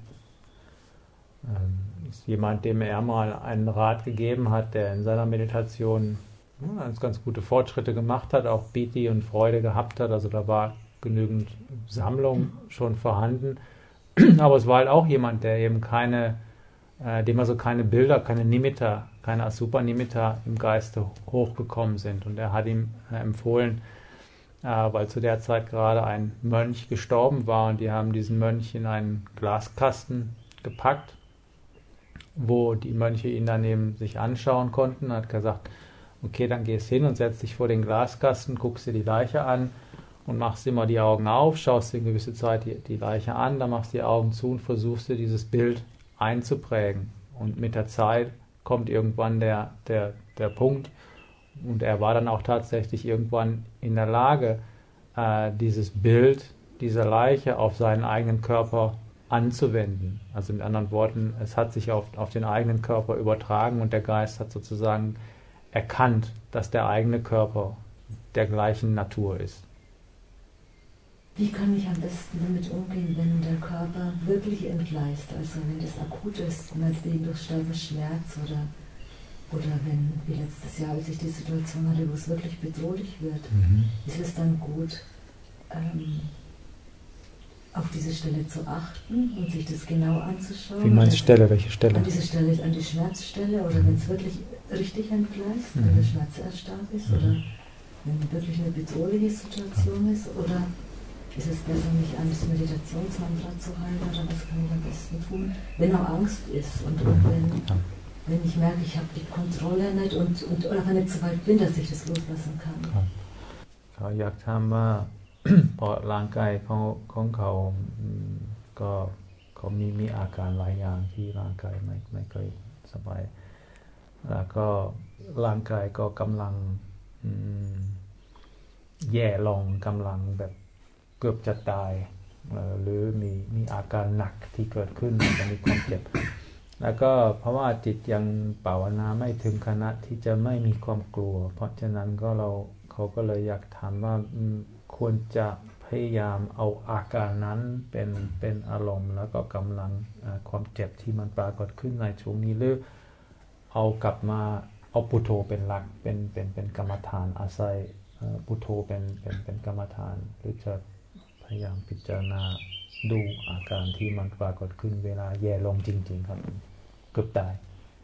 ist jemand, dem er mal einen Rat gegeben hat, der in seiner Meditation ja, ganz gute Fortschritte gemacht hat, auch Piti und Freude gehabt hat, also da war genügend Sammlung schon vorhanden, aber es war halt auch jemand, der eben keine, äh, dem also keine Bilder, keine Nimitta, keine Asupa-Nimitta im Geiste hochgekommen sind und er hat ihm äh, empfohlen, äh, weil zu der Zeit gerade ein Mönch gestorben war und die haben diesen Mönch in einen Glaskasten gepackt, wo die Mönche ihn dann eben sich anschauen konnten. Er hat gesagt, okay, dann gehst hin und setz dich vor den Glaskasten, guckst dir die Leiche an und machst immer die Augen auf, schaust dir eine gewisse Zeit die, die Leiche an, dann machst die Augen zu und versuchst dir dieses Bild einzuprägen. Und mit der Zeit kommt irgendwann der, der, der Punkt, und er war dann auch tatsächlich irgendwann in der Lage, äh, dieses Bild dieser Leiche auf seinen eigenen Körper anzuwenden. Also mit anderen Worten, es hat sich auf, auf den eigenen Körper übertragen und der Geist hat sozusagen erkannt, dass der eigene Körper der gleichen Natur ist. Wie kann ich am besten damit umgehen, wenn der Körper wirklich entgleist, also wenn das akut ist, meinetwegen durch starken Schmerz oder, oder wenn, wie letztes Jahr, als ich die Situation hatte, wo es wirklich bedrohlich wird, mhm. ist es dann gut, ähm, auf diese Stelle zu achten und sich das genau anzuschauen? Wie meinst du Stelle? Welche Stelle? An diese Stelle, an die Schmerzstelle oder mhm. wenn es wirklich richtig entgleist, mhm. wenn der Schmerz sehr stark ist mhm. oder wenn wirklich eine bedrohliche Situation ist, oder ist es besser, mich an das Meditationsmantra zu halten, oder was kann ich am besten tun, wenn auch Angst ist und, und wenn, wenn ich merke, ich habe die Kontrolle nicht und, und oder wenn ich zu weit bin, dass ich das loslassen kann. เขาอยากทำว่าเพราะร่างกายของของเขาก็เขามีมีอาการหลายอย่างที่ร่างกายไม่ไม่ค่อยสบายแล้วก็ร่างกายก็กำลังแย่ลงกำลังแบบเกือบจะตายหรือมีมีอาการหนักที่เกิดขึ้นจะมีความเจ็บแล้วก็เพราะว่าจิตยังภาวนาไม่ถึงขนาดที่จะไม่มีความกลัวเพราะฉะนั้นก็เราเขาก็เลยอยากถามว่าควรจะพยายามเอาอาการนั้นเป็นเป็นอารมณ์แล้วก็กำลังความเจ็บที่มันปรากฏขึ้นในช่วงนี้หรือเอากลับมาเอาพุทโธเป็นหลักเป็นเป็นเป็นกรรมฐานอาศัยพุทโธเป็นเป็นเป็นกรรมฐานหรือจะพยายามพิจารณาดูอาการที่มันปรากฏขึ้นเวลาแย่ลงจริงๆครับเกือบตาย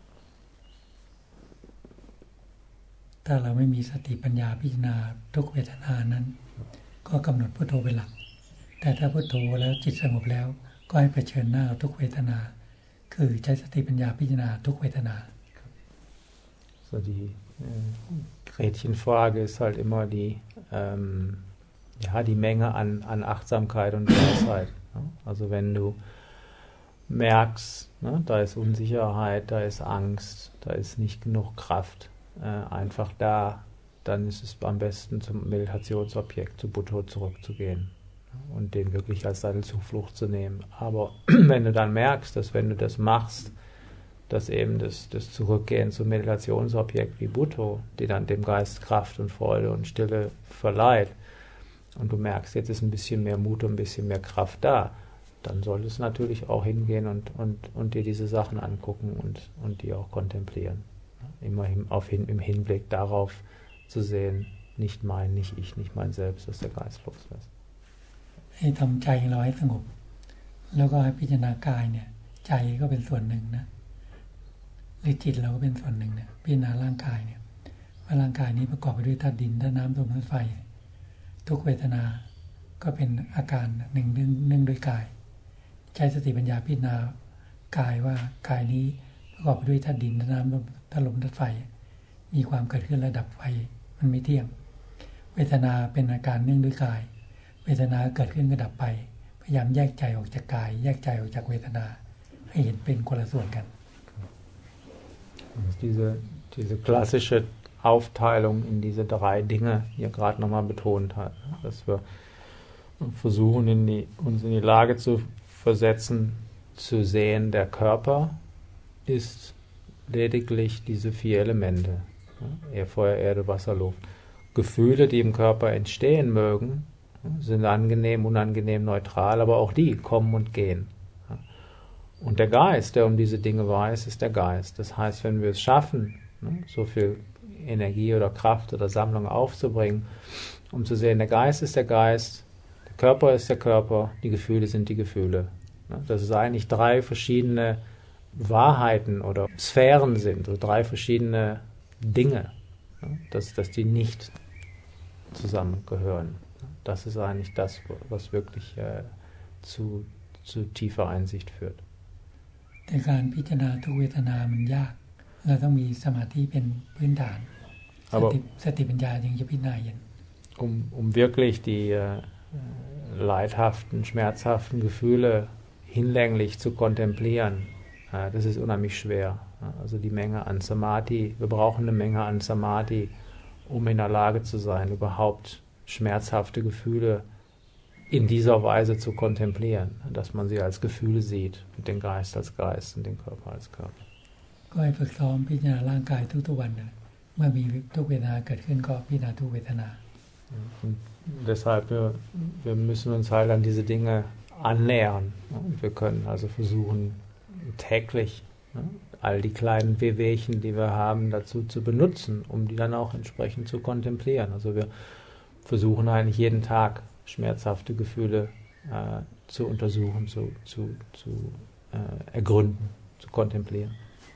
ถ้าเราไม่มีสติปัญญาพิจารณาทุกเวทนานั้นก็กำหนดพุทโธเป็นหลักแต่ถ้าพุทโธแล้วจิตสงบแล้วก็ให้เผชิญหน้าทุกเวทนาคือใช้สติปัญญาพิจารณาทุกเวทนา So die äh, Gretchenfrage ist halt immer die, ähm, ja, die Menge an, an Achtsamkeit und Weisheit. Ne? Also wenn du merkst, ne, da ist Unsicherheit, da ist Angst, da ist nicht genug Kraft, äh, einfach da, dann ist es am besten zum Meditationsobjekt, zu Buddha zurückzugehen und den wirklich als deine Zuflucht zu nehmen. Aber wenn du dann merkst, dass wenn du das machst, dass eben das, das Zurückgehen zum Meditationsobjekt wie Buddha, die dann dem Geist Kraft und Freude und Stille verleiht, und du merkst, jetzt ist ein bisschen mehr Mut und ein bisschen mehr Kraft da, dann solltest du natürlich auch hingehen und, und, und dir diese Sachen angucken und, und die auch kontemplieren. Immer auf hin, im Hinblick darauf zu sehen, nicht mein, nicht ich, nicht mein Selbst, dass der Geist loslässt. ให้ทำใจเราให้สงบแล้วก็ให้พิจารณากายเนี่ยใจก็เป็นส่วนหนึ่งนะหรือจิตเราก็เป็นส่วนหนึ่งเนี่ยพิจารณาร่างกายเนี่ยว่าร่างกายนี้ประกอบไปด้วยธาตุดินธาตุน้ำลมธาตุไฟทุกเวทนาก็เป็นอาการหนึ่งเนื่องด้วยกายใช้สติปัญญาพิจารณากายว่ากายนี้ประกอบไปด้วยธาตุดินธาตุน้ำลมธาตุลมธาตุไฟมีความเกิดขึ้นระดับไฟมันไม่เที่ยงเวทนาเป็นอาการเนื่องด้วยกายเวทนาเกิดขึ้นก็ดับไปพยายามแยกใจออกจากกายแยกใจออกจากเวทนาให้เห็นเป็นคนละส่วนกัน Diese, diese klassische Aufteilung in diese drei Dinge hier gerade nochmal betont hat, dass wir versuchen, in die, uns in die Lage zu versetzen, zu sehen, der Körper ist lediglich diese vier Elemente, ja, Feuer, Erde, Wasser, Luft. Gefühle, die im Körper entstehen mögen, sind angenehm, unangenehm, neutral, aber auch die kommen und gehen. Und der Geist, der um diese Dinge weiß, ist der Geist. Das heißt, wenn wir es schaffen, ne, so viel Energie oder Kraft oder Sammlung aufzubringen, um zu sehen, der Geist ist der Geist, der Körper ist der Körper, die Gefühle sind die Gefühle. Ne, dass es eigentlich drei verschiedene Wahrheiten oder Sphären sind, oder drei verschiedene Dinge, ne, dass, dass die nicht zusammengehören. Das ist eigentlich das, was wirklich äh, zu, zu tiefer Einsicht führt. แต่การพิจารณาทุกเวทนามันยากเราต้องมีสมาธิเป็นพื้นฐานสติสติปัญญาจึงจะพิจารณาเห็น um um wirklich die äh, leidhaften, schmerzhaften Gefühle hinlänglich zu kontemplieren, äh, das ist unheimlich schwer. Also die Menge an Samadhi, wir brauchen eine Menge an Samadhi, um in der Lage zu sein, überhaupt schmerzhafte Gefühle in dieser Weise zu kontemplieren, dass man sie als Gefühle sieht, und den Geist als Geist und den Körper als Körper. Und deshalb, wir, wir müssen uns halt an diese Dinge annähern. Und wir können also versuchen, täglich all die kleinen Wehwehchen, die wir haben, dazu zu benutzen, um die dann auch entsprechend zu kontemplieren. Also wir versuchen eigentlich jeden Tag schmerzhafte Gefühle äh, zu untersuchen, zu, zu, zu äh, ergründen, zu kontemplieren.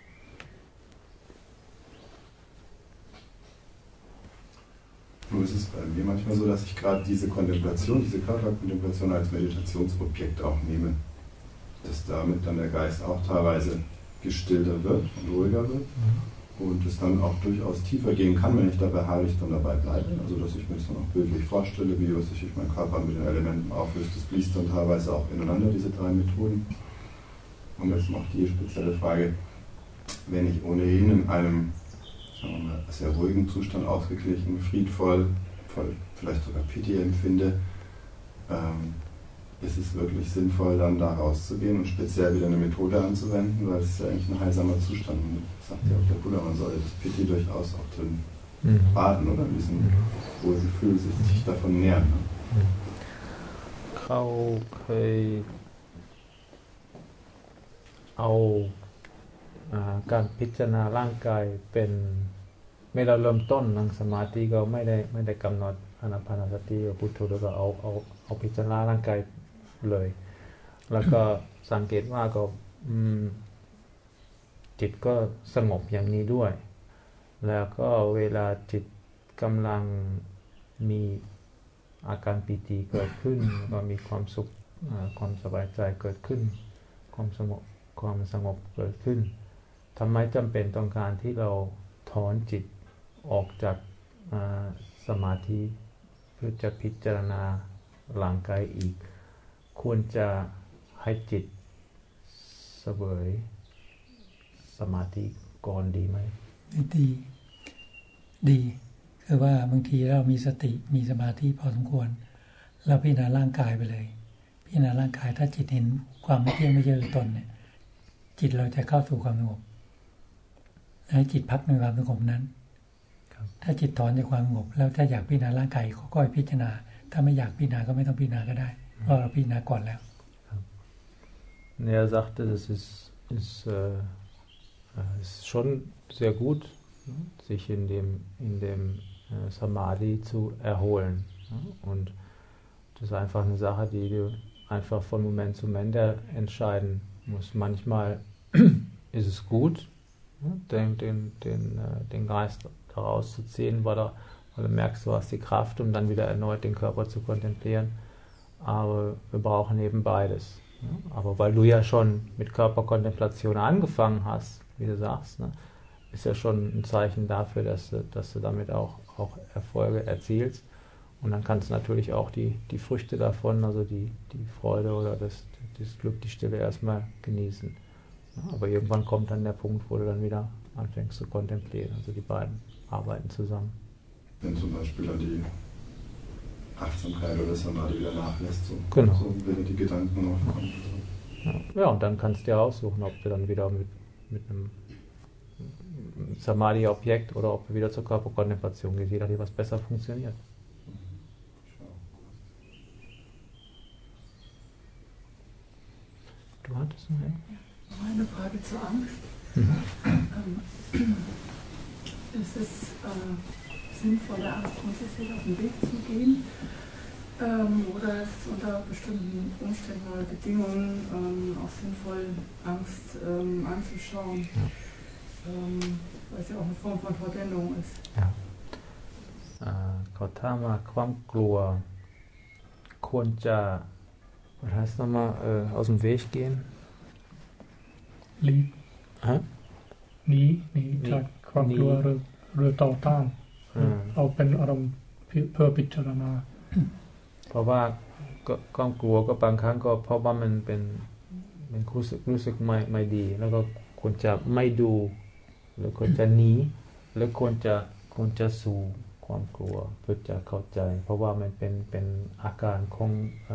Nur ist es bei mir manchmal so, dass ich gerade diese Kontemplation, diese Körperkontemplation als Meditationsobjekt auch nehme. Dass damit dann der Geist auch teilweise gestillter wird und ruhiger wird. Und es dann auch durchaus tiefer gehen kann, wenn ich da beharrlich dann dabei bleibe. Also dass ich mir das dann auch bildlich vorstelle, wie was sich mein Körper mit den Elementen auflöst. Das fließt dann teilweise auch ineinander, diese drei Methoden. Und jetzt noch die spezielle Frage, wenn ich ohnehin in einem sagen wir mal, sehr ruhigen Zustand, ausgeglichen, friedvoll, voll, vielleicht sogar Pity empfinde, ähm, ist es wirklich sinnvoll, dann da rauszugehen und speziell wieder eine Methode anzuwenden, weil es ist ja eigentlich ein heilsamer Zustand. Und das sagt ja auch der Buddha, man soll das Pity durchaus auch drin mhm. baden oder in diesem Wohlgefühl sich, sich davon nähern. Ne? เขาเคยเอาการพิจารณาร่างกายเป็นเมื่อเราเริ่มต้นนั่งสมาธิก็ไม่ได้ไม่ได้กำหนดอานาปานสติพุทโธแล้วก็เอาเอาเอาพิจารณาร่างกายเลยแล้วก็สังเกตว่าก็จิตก็สงบอย่างนี้ด้วยแล้วก็เวลาจิตกำลังมีอาการปิติเกิดขึ้นก็มีความสุขความสบายใจเกิดขึ้นความสงบความสงบเกิดขึ้นทำไมจำเป็นต้องการที่เราถอนจิตออกจากสมาธิเพื่อจะพิจารณาร่างกายอีกควรจะให้จิตเสวยสมาธิก่อนดีไหมดีดีคือว่าบางทีเรามีสติมีสมาธิพอสมควรเราพิจารณาร่างกายไปเลยพิจารณาร่างกายถ้าจิตเห็นความไม่เที่ยงไม่เที่ยงตนเนี่ยจิตเราจะเข้าสู่ความสงบให้จิตพักในความสงบนั้นถ้าจิตถอนจากความสงบแล้วถ้าอยากพิจารณาร่างกายก็พิจารณาถ้าไม่อยากพิจารณาก็ไม่ต้องพิจารณาก็ได้เพราะเราพิจารณาก่อนแล้ว Er sagte, das ist, ist, äh, ist schon sehr gut, sich in dem, in dem äh, Samadhi zu erholen. Und das ist einfach eine Sache, die du einfach von Moment zu Moment entscheiden musst. Manchmal ist es gut, den, den, den, den Geist daraus zu ziehen, weil, er, weil du merkst, du hast die Kraft, um dann wieder erneut den Körper zu kontemplieren. Aber wir brauchen eben beides. Aber weil du ja schon mit Körperkontemplation angefangen hast, wie du sagst, ne, ist ja schon ein Zeichen dafür, dass du, dass du damit auch, auch Erfolge erzielst. Und dann kannst du natürlich auch die, die Früchte davon, also die, die Freude oder das, das Glück, die Stille erstmal genießen. Aber irgendwann kommt dann der Punkt, wo du dann wieder anfängst zu kontemplieren. Also die beiden arbeiten zusammen. Wenn zum Beispiel dann die Achtsamkeit oder Samadhi wieder nachlässt, so, genau. so wenn die Gedanken aufkommen. So. Ja. ja, und dann kannst du dir aussuchen, ob du dann wieder mit, mit einem Samadhi-Objekt oder ob du wieder zur Körperkontemplation gehst, je nachdem, was besser funktioniert. Du hattest noch eine? Noch eine Frage zur Angst. Mhm. Ähm, ist es äh, sinnvoll, der Angst grundsätzlich auf den Weg zu gehen? Ähm, oder ist es unter bestimmten Umständen oder Bedingungen ähm, auch sinnvoll, Angst ähm, anzuschauen? Ja. Ähm, weil es ja auch eine Form von Verblendung ist. Ja. เขาถามว่าความกลัวควรจะ was heißt nochmal äh, aus dem Weg gehen? ลีฮะหนีหนีจากความกลัวหรือหรือต่อต้านเอาเป็นอารมณ์เพื่อพิจารณาเพราะว่าความกลัวก็บางครั้งก็เพราะว่ามันเป็นมันรู้สึกรู้สึกไม่ไม่ดีแล้วก็ควรจะไม่ดูหรือควรจะหนีหรือควรจะควรจะสู่ความกลัวเพื่อจะเข้าใจเพราะว่ามันเป็นเป็นอาการของ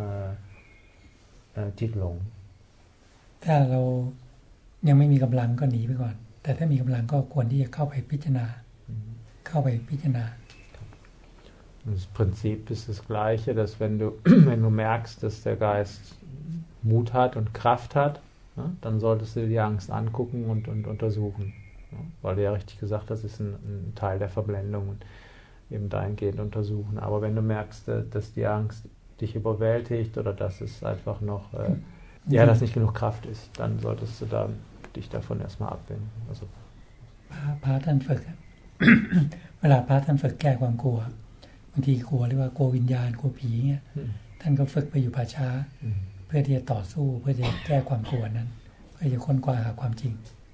จิตหลงถ้าเรายังไม่มีกำลังก็หนีไปก่อนแต่ถ้ามีกำลังก็ควรที่จะเข้าไปพิจารณาเข้าไปพิจารณา Das Prinzip ist das Gleiche, dass wenn du, wenn du merkst, dass der Geist Mut hat und Kraft hat, ja, dann solltest du dir die Angst angucken und, und untersuchen. Ja, weil du ja richtig gesagt hast, das ist ein, ein Teil der Verblendung und eben dahingehend untersuchen. Aber wenn du merkst, dass die Angst dich überwältigt oder dass es einfach noch, äh, ja, dass nicht genug Kraft ist, dann solltest du da, dich davon erstmal abwenden. Also, พระท่านฝึก เวลาพระท่านฝึกแก้ความกลัวบางทีกลัวเรียกว่ากลัววิญญาณกลัวผีเงี้ยท่านก็ฝึกไปอยู่ป่าช้าเพื่อที่จะต่อสู้เพื่อที่จะแก้ความกลัวนั้นเพื่อจะค้นคว้าหาความจริง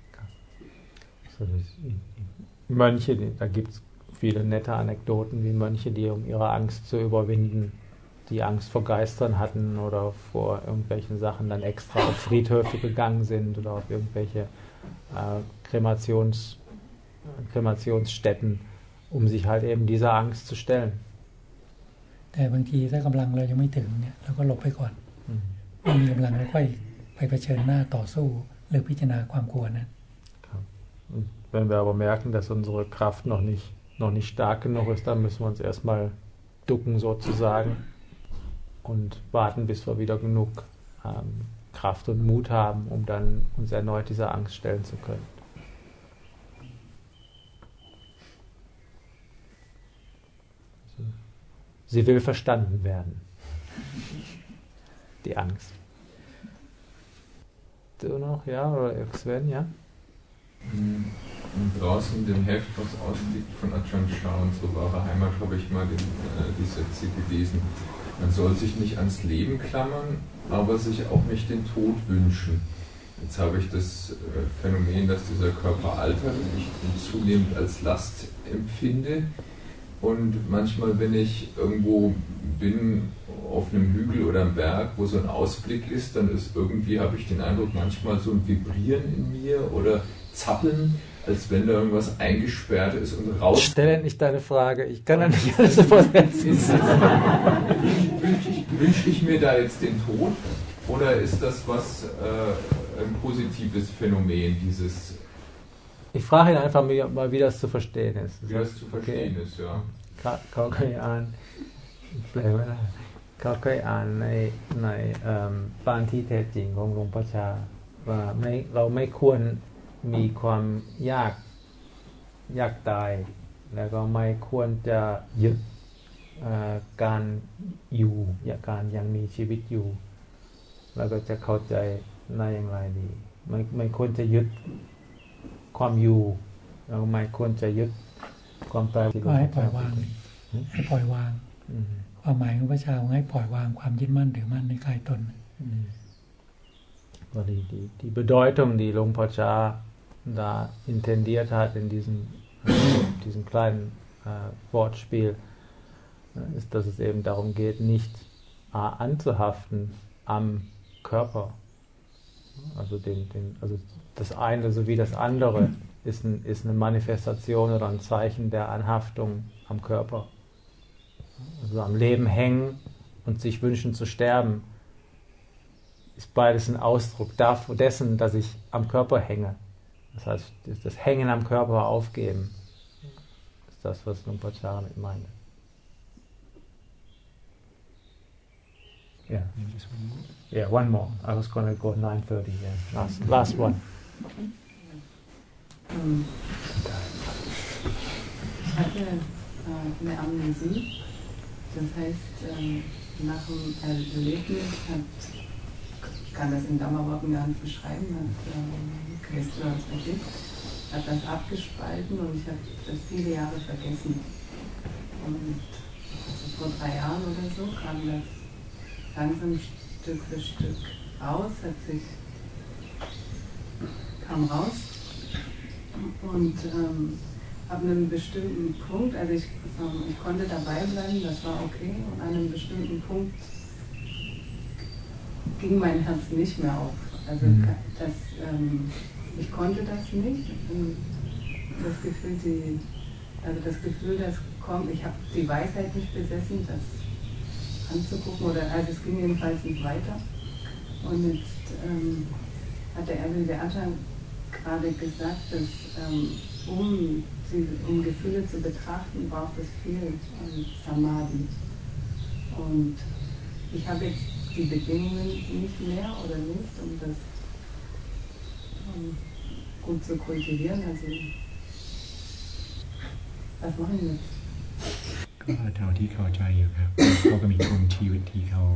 Mönche, da gibt es viele nette Anekdoten, wie Mönche, die um ihre Angst zu überwinden, die Angst vor Geistern hatten oder vor irgendwelchen Sachen dann extra auf Friedhöfe gegangen sind oder auf irgendwelche äh, Kremations, Kremationsstätten, um sich halt eben dieser Angst zu stellen. แต่บางทีถ้ากำลังเรายังไม่ถึงเนี่ยเราก็หลบไปก่อนเมื่อมีกำลังแล้วค่อยไปเผชิญหน้าต่อสู้หรือพิจารณาความกลัวนั้น Wenn wir aber merken, dass unsere Kraft noch nicht, noch nicht stark genug ist, dann müssen wir uns erstmal ducken sozusagen und warten, bis wir wieder genug ähm, Kraft und Mut haben, um dann uns erneut dieser Angst stellen zu können. sie will verstanden werden. Die Angst. Du noch, ja? Oder Sven, ja? Und draußen in dem Heft, was ausliegt von Ajahn Chah, unsere wahre Heimat, habe ich mal den, äh, die Sätze gelesen. Man soll sich nicht ans Leben klammern, aber sich auch nicht den Tod wünschen. Jetzt habe ich das äh, Phänomen, dass dieser Körper altert und ich ihn zunehmend als Last empfinde. Und manchmal, wenn ich irgendwo bin, auf einem Hügel oder einem Berg, wo so ein Ausblick ist, dann ist irgendwie, habe ich den Eindruck, manchmal so ein Vibrieren in mir oder Zappeln, als wenn da irgendwas eingesperrt ist und raus... Stell nicht deine Frage, ich kann ja nicht alles sofort erzählen. Wünsche ich, wünsch ich mir da jetzt den Tod oder ist das was, äh, ein positives Phänomen, dieses... Ich frage ihn einfach mal, wie das zu verstehen ist. Wie das zu verstehen ist, ja. เขาเคยอ่านแปลว่าอะไรเขาเคยอ่านในในบ้านที่แท้จริงของหลวงพ่อชาว่าไม่เราไม่ควรมีความยากยากตายแล้วก็ไม่ควรจะยึดการอยู่การยังมีชีวิตอยู่แล้วก็จะเข้าใจในอย่างไรดีไม่ไม่ควรจะยึดความอยู่เราไม่ควรจะยึดความตายก็ให้ปล่อยวางให้ปล่อยวางความหมายของพระชาให้ปล่อยวางความยึดมั่นถือมั่นในกายตน Die, die, die Bedeutung, die Luang Por Chah da intendiert hat in diesem, äh, diesem kleinen äh, Wortspiel, äh, ist, dass es eben darum geht, nicht äh, anzuhaften am Körper. Also, den, den, also das eine sowie das andere ist, ein, ist eine Manifestation oder ein Zeichen der Anhaftung am Körper. Also am Leben hängen und sich wünschen zu sterben, ist beides ein Ausdruck dessen, dass ich am Körper hänge. Das heißt, das Hängen am Körper aufgeben, ist das, was Luang Por Chah damit meint. Yeah. Yeah, one more. I was going to go nine thirty. Yeah. Last, last one. Ich hatte äh, eine Amnesie. Das heißt, äh, nach dem Erlebnis hat, ich kann das in Dhamma-Worten gar nicht beschreiben, hat äh, Christus erlebt, hat das abgespalten und ich habe das viele Jahre vergessen. Und also vor drei Jahren oder so kam das langsam Stück für Stück raus, hat sich, kam raus und ähm, ab einem bestimmten Punkt, also ich, ähm, ich konnte dabei bleiben, das war okay, und an einem bestimmten Punkt ging mein Herz nicht mehr auf. Also mhm. das, ähm, ich konnte das nicht. Und das Gefühl, die, also das Gefühl, das kommt, ich habe die Weisheit nicht besessen, das anzugucken, oder also es ging jedenfalls nicht weiter. Und jetzt ähm, hat der Erwin Beata gerade gesagt, dass ähm, um, die, um Gefühle zu betrachten, braucht es viel ähm, Samadhi. Und ich habe jetzt die Bedingungen nicht mehr oder nicht, um das um, gut zu kultivieren. Also, was machen wir jetzt? ก็เท่าที่เข้าใจอยู่ครับเขาก็มีช่วงชีวิตที่เขา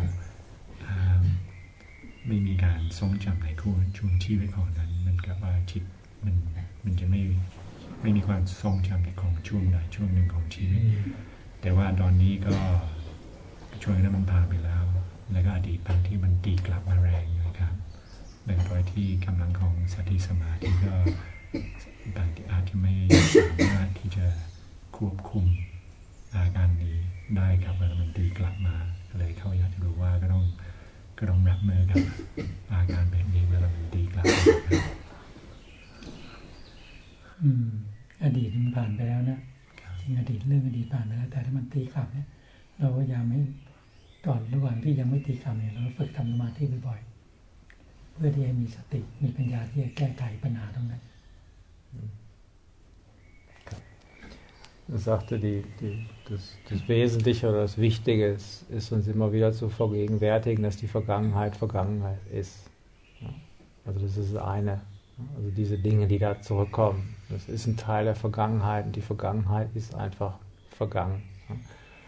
ไม่มีการทรงจำในช่วงชีวิตของนั้นมันกับว่าจิตมันมันจะไม่ไม่มีความทรงจำในของช่วงใดช่วงหนึ่งของชีวิตแต่ว่าตอนนี้ก็ช่วงนั้นมันผ่านไปแล้วแล้วก็อดีตบางที่มันตีกลับมาแรงอยู่ครับโดยที่กำลังของสติสมาธิก็บางทีอาจจะไม่สามารถที่จะควบคุมอาการนี้ได้ครับเวลามันตีกลับมาเลยเขาอยากจะรู้ว่าก็ต้องก็ต้องรับมือกับอาการแบบนี้เวลามันตีกลับมาอืมอดีตมันผ่านไปแล้วนะจริงอดีตเรื่องอดีตผ่านไปแล้วแต่ถ้ามันตีกลับเนี่ยเราพยายามให้ก่อนระหว่างที่ยังไม่ตีกลับเนี่ยเราฝึกทำสมาธิบ่อยๆเพื่อที่จะมีสติมีปัญญาที่จะแก้ไขปัญหาตรงนั้น Er sagte, die, die, das, das Wesentliche oder das Wichtige ist, ist uns immer wieder zu vergegenwärtigen, dass die Vergangenheit Vergangenheit ist. Ja, also das ist das eine. Also diese Dinge, die da zurückkommen, das ist ein Teil der Vergangenheit und die Vergangenheit ist einfach vergangen. Ja.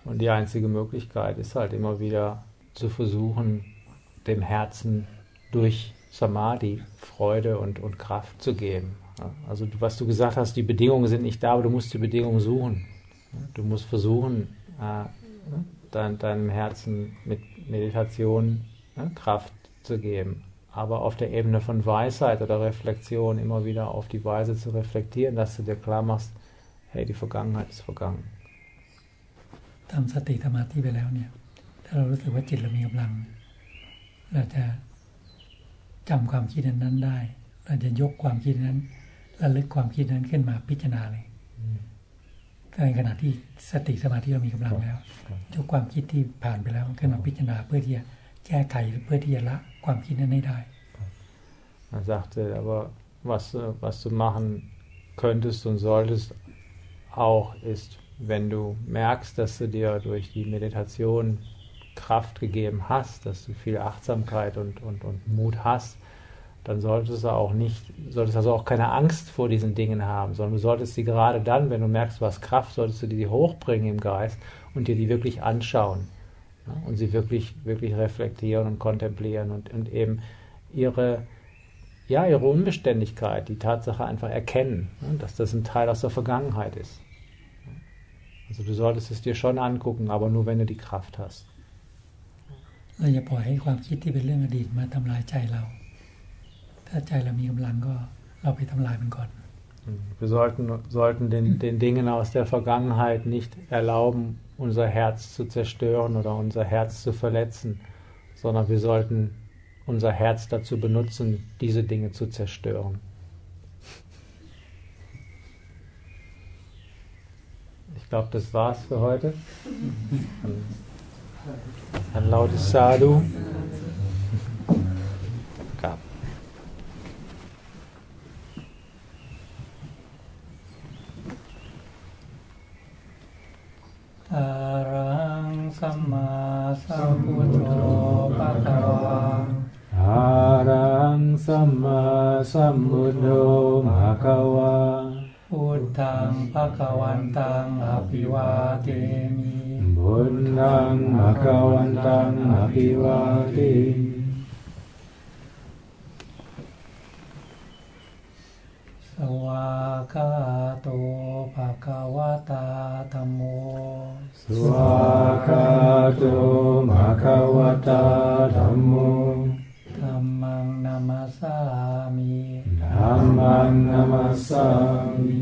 Und die einzige Möglichkeit ist halt immer wieder zu versuchen, dem Herzen durch Samadhi Freude und, und Kraft zu geben. Also was du gesagt hast, die Bedingungen sind nicht da, aber du musst die Bedingungen suchen. Du musst versuchen, dein, deinem Herzen mit Meditation Kraft zu geben. Aber auf der Ebene von Weisheit oder Reflexion immer wieder auf die Weise zu reflektieren, dass du dir klar machst, hey, die Vergangenheit ist vergangen. ทำสติสมาธิไปแล้วเนี่ยถ้าเรารู้สึกว่าจิตเรามีกำลังเราจะจำความคิดนั้นได้เราจะยกความคิดนั้นระลึกความคิดนั้นขึ้นมาพิจารณาเลยในขณะที่สติสมาธิเรามีกำลังแล้วยกความคิดที่ผ่านไปแล้วขึ้นมาพิจารณาเพื่อที่จะแก้ไขเพื่อที่จะละความคิดนั้นให้ได้ Er sagte, aber was, was du machen könntest und solltest auch ist, wenn du merkst, dass du dir durch die Meditation Kraft gegeben hast, dass du viel Achtsamkeit und, und, und Mut hast, dann solltest du auch nicht, solltest also auch keine Angst vor diesen Dingen haben, sondern du solltest sie gerade dann, wenn du merkst, du hast Kraft, solltest du die hochbringen im Geist und dir die wirklich anschauen, ja, und sie wirklich, wirklich reflektieren und kontemplieren und, und eben ihre, ja, ihre Unbeständigkeit, die Tatsache einfach erkennen, ja, dass das ein Teil aus der Vergangenheit ist. Also du solltest es dir schon angucken, aber nur wenn du die Kraft hast. เราอย่าปล่อยให้ความคิดที่เป็นเรื่องอดีตมาทำลายใจเราถ้าใจเรามีกำลังก็เราไปทำลายมันก่อน Wir sollten, sollten den, den Dingen aus der Vergangenheit nicht erlauben, unser Herz zu zerstören oder unser Herz zu verletzen, sondern wir sollten unser Herz dazu benutzen, diese Dinge zu zerstören. Ich glaube, das war's für heute. Ein, ein lautes Sadhu. Gab. Arahang Samma Sambuddho Bhagava Arahang Samma Sambuddho Bhagava Buddhaṃ Bhagavantaṃ Abhivādemi Buddhaṃ Bhagavantaṃ Abhivādemi Swakato Bhagavata Dhammo Swakato Bhagavata Dhammo Dhammang Namasami Dhammang Namasami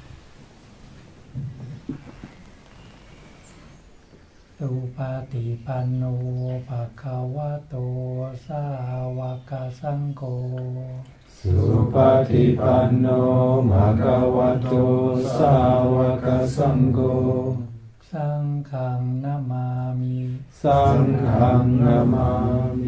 Supatipanno Bhagavato Sāvaka Saṅgho Supatipanno Bhagavato Sāvaka Saṅgho Saṅgham Namami Saṅgham Namami